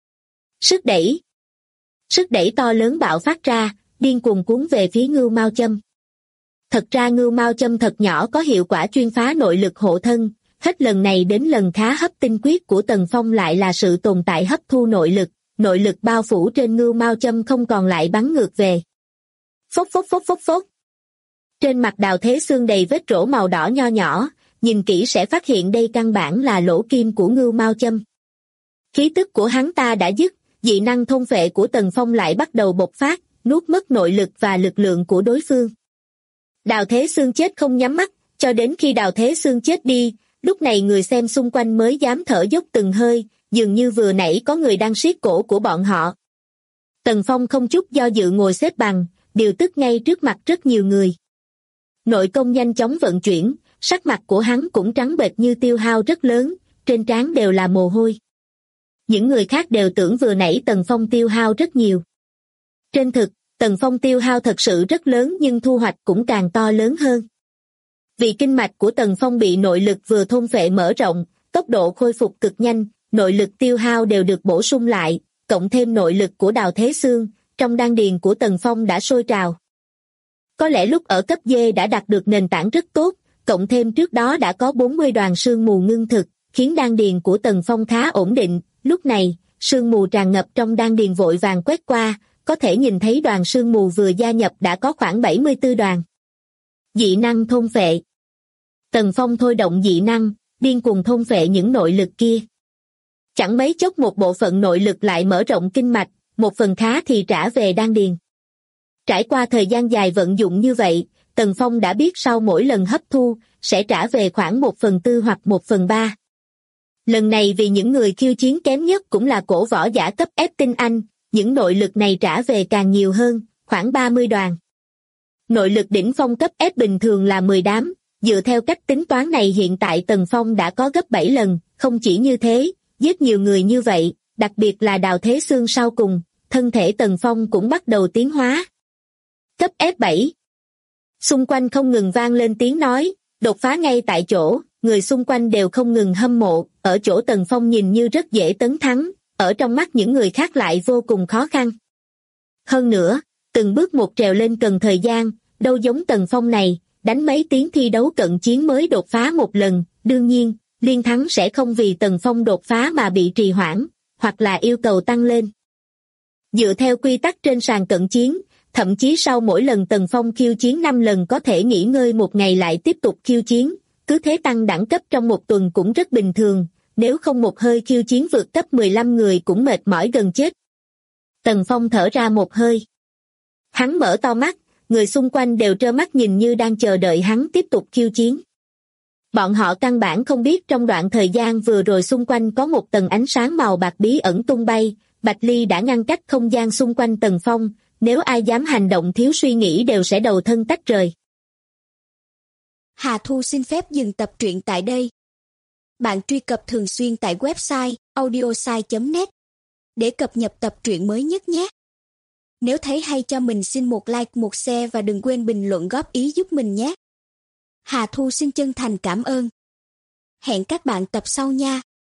Sức đẩy. Sức đẩy to lớn bạo phát ra, điên cuồng cuốn về phía Ngưu Mao Châm. Thật ra Ngưu Mao Châm thật nhỏ có hiệu quả chuyên phá nội lực hộ thân, hết lần này đến lần khá hấp tinh quyết của Tần Phong lại là sự tồn tại hấp thu nội lực bao phủ trên Ngưu Mao Châm không còn lại bắn ngược về. Phốc phốc phốc phốc phốc. Trên mặt Đào Thế Xương đầy vết rỗ màu đỏ nho nhỏ, nhìn kỹ sẽ phát hiện đây căn bản là lỗ kim của Ngưu Mao Châm. Khí tức của hắn ta đã dứt, dị năng thôn phệ của Tần Phong lại bắt đầu bộc phát, nuốt mất nội lực và lực lượng của đối phương. Đào Thế Xương chết không nhắm mắt, cho đến khi Đào Thế Xương chết đi, lúc này người xem xung quanh mới dám thở dốc từng hơi, dường như vừa nãy có người đang siết cổ của bọn họ. Tần Phong không chút do dự ngồi xếp bằng, điều tức ngay trước mặt rất nhiều người. Nội công nhanh chóng vận chuyển, sắc mặt của hắn cũng trắng bệch như tiêu hao rất lớn, trên trán đều là mồ hôi. Những người khác đều tưởng vừa nãy Tần Phong tiêu hao rất nhiều. Trên thực, Tần Phong tiêu hao thật sự rất lớn nhưng thu hoạch cũng càng to lớn hơn. Vì kinh mạch của Tần Phong bị nội lực vừa thôn phệ mở rộng, tốc độ khôi phục cực nhanh, nội lực tiêu hao đều được bổ sung lại, cộng thêm nội lực của Đào Thế Xương, trong đan điền của Tần Phong đã sôi trào. Có lẽ lúc ở cấp D đã đạt được nền tảng rất tốt, cộng thêm trước đó đã có 40 đoàn sương mù ngưng thực, khiến đan điền của Tần Phong khá ổn định, lúc này, sương mù tràn ngập trong đan điền vội vàng quét qua, có thể nhìn thấy đoàn sương mù vừa gia nhập đã có khoảng 74 đoàn. Dị năng thôn phệ. Tần Phong thôi động dị năng, điên cuồng thôn phệ những nội lực kia. Chẳng mấy chốc một bộ phận nội lực lại mở rộng kinh mạch, một phần khá thì trả về đan điền. Trải qua thời gian dài vận dụng như vậy, Tần Phong đã biết sau mỗi lần hấp thu, sẽ trả về khoảng 1/4 hoặc 1/3. Lần này vì những người khiêu chiến kém nhất cũng là cổ võ giả cấp F tinh anh, những nội lực này trả về càng nhiều hơn, khoảng 30 đoàn. Nội lực đỉnh phong cấp S bình thường là 10 đám, dựa theo cách tính toán này hiện tại Tần Phong đã có gấp 7 lần, không chỉ như thế, giết nhiều người như vậy, đặc biệt là Đào Thế Xương sau cùng, thân thể Tần Phong cũng bắt đầu tiến hóa. Cấp F7. Xung quanh không ngừng vang lên tiếng nói, đột phá ngay tại chỗ, người xung quanh đều không ngừng hâm mộ, ở chỗ Tần Phong nhìn như rất dễ tấn thắng, ở trong mắt những người khác lại vô cùng khó khăn. Hơn nữa, từng bước một trèo lên cần thời gian, đâu giống Tần Phong này, đánh mấy tiếng thi đấu cận chiến mới đột phá một lần, đương nhiên, liên thắng sẽ không vì Tần Phong đột phá mà bị trì hoãn, hoặc là yêu cầu tăng lên. Dựa theo quy tắc trên sàn cận chiến, thậm chí sau mỗi lần Tần Phong khiêu chiến 5 lần có thể nghỉ ngơi một ngày lại tiếp tục khiêu chiến, cứ thế tăng đẳng cấp trong một tuần cũng rất bình thường, nếu không một hơi khiêu chiến vượt cấp 15 người cũng mệt mỏi gần chết. Tần Phong thở ra một hơi. Hắn mở to mắt, người xung quanh đều trơ mắt nhìn như đang chờ đợi hắn tiếp tục khiêu chiến. Bọn họ căn bản không biết trong đoạn thời gian vừa rồi xung quanh có một tầng ánh sáng màu bạc bí ẩn tung bay, Bạch Ly đã ngăn cách không gian xung quanh Tần Phong, nếu ai dám hành động thiếu suy nghĩ đều sẽ đầu thân tách rời. Hà Thu xin phép dừng tập truyện tại đây. Bạn truy cập thường xuyên tại website audiosai.net để cập nhật tập truyện mới nhất nhé. Nếu thấy hay cho mình xin một like, một share và đừng quên bình luận góp ý giúp mình nhé. Hà Thu xin chân thành cảm ơn. Hẹn các bạn tập sau nha.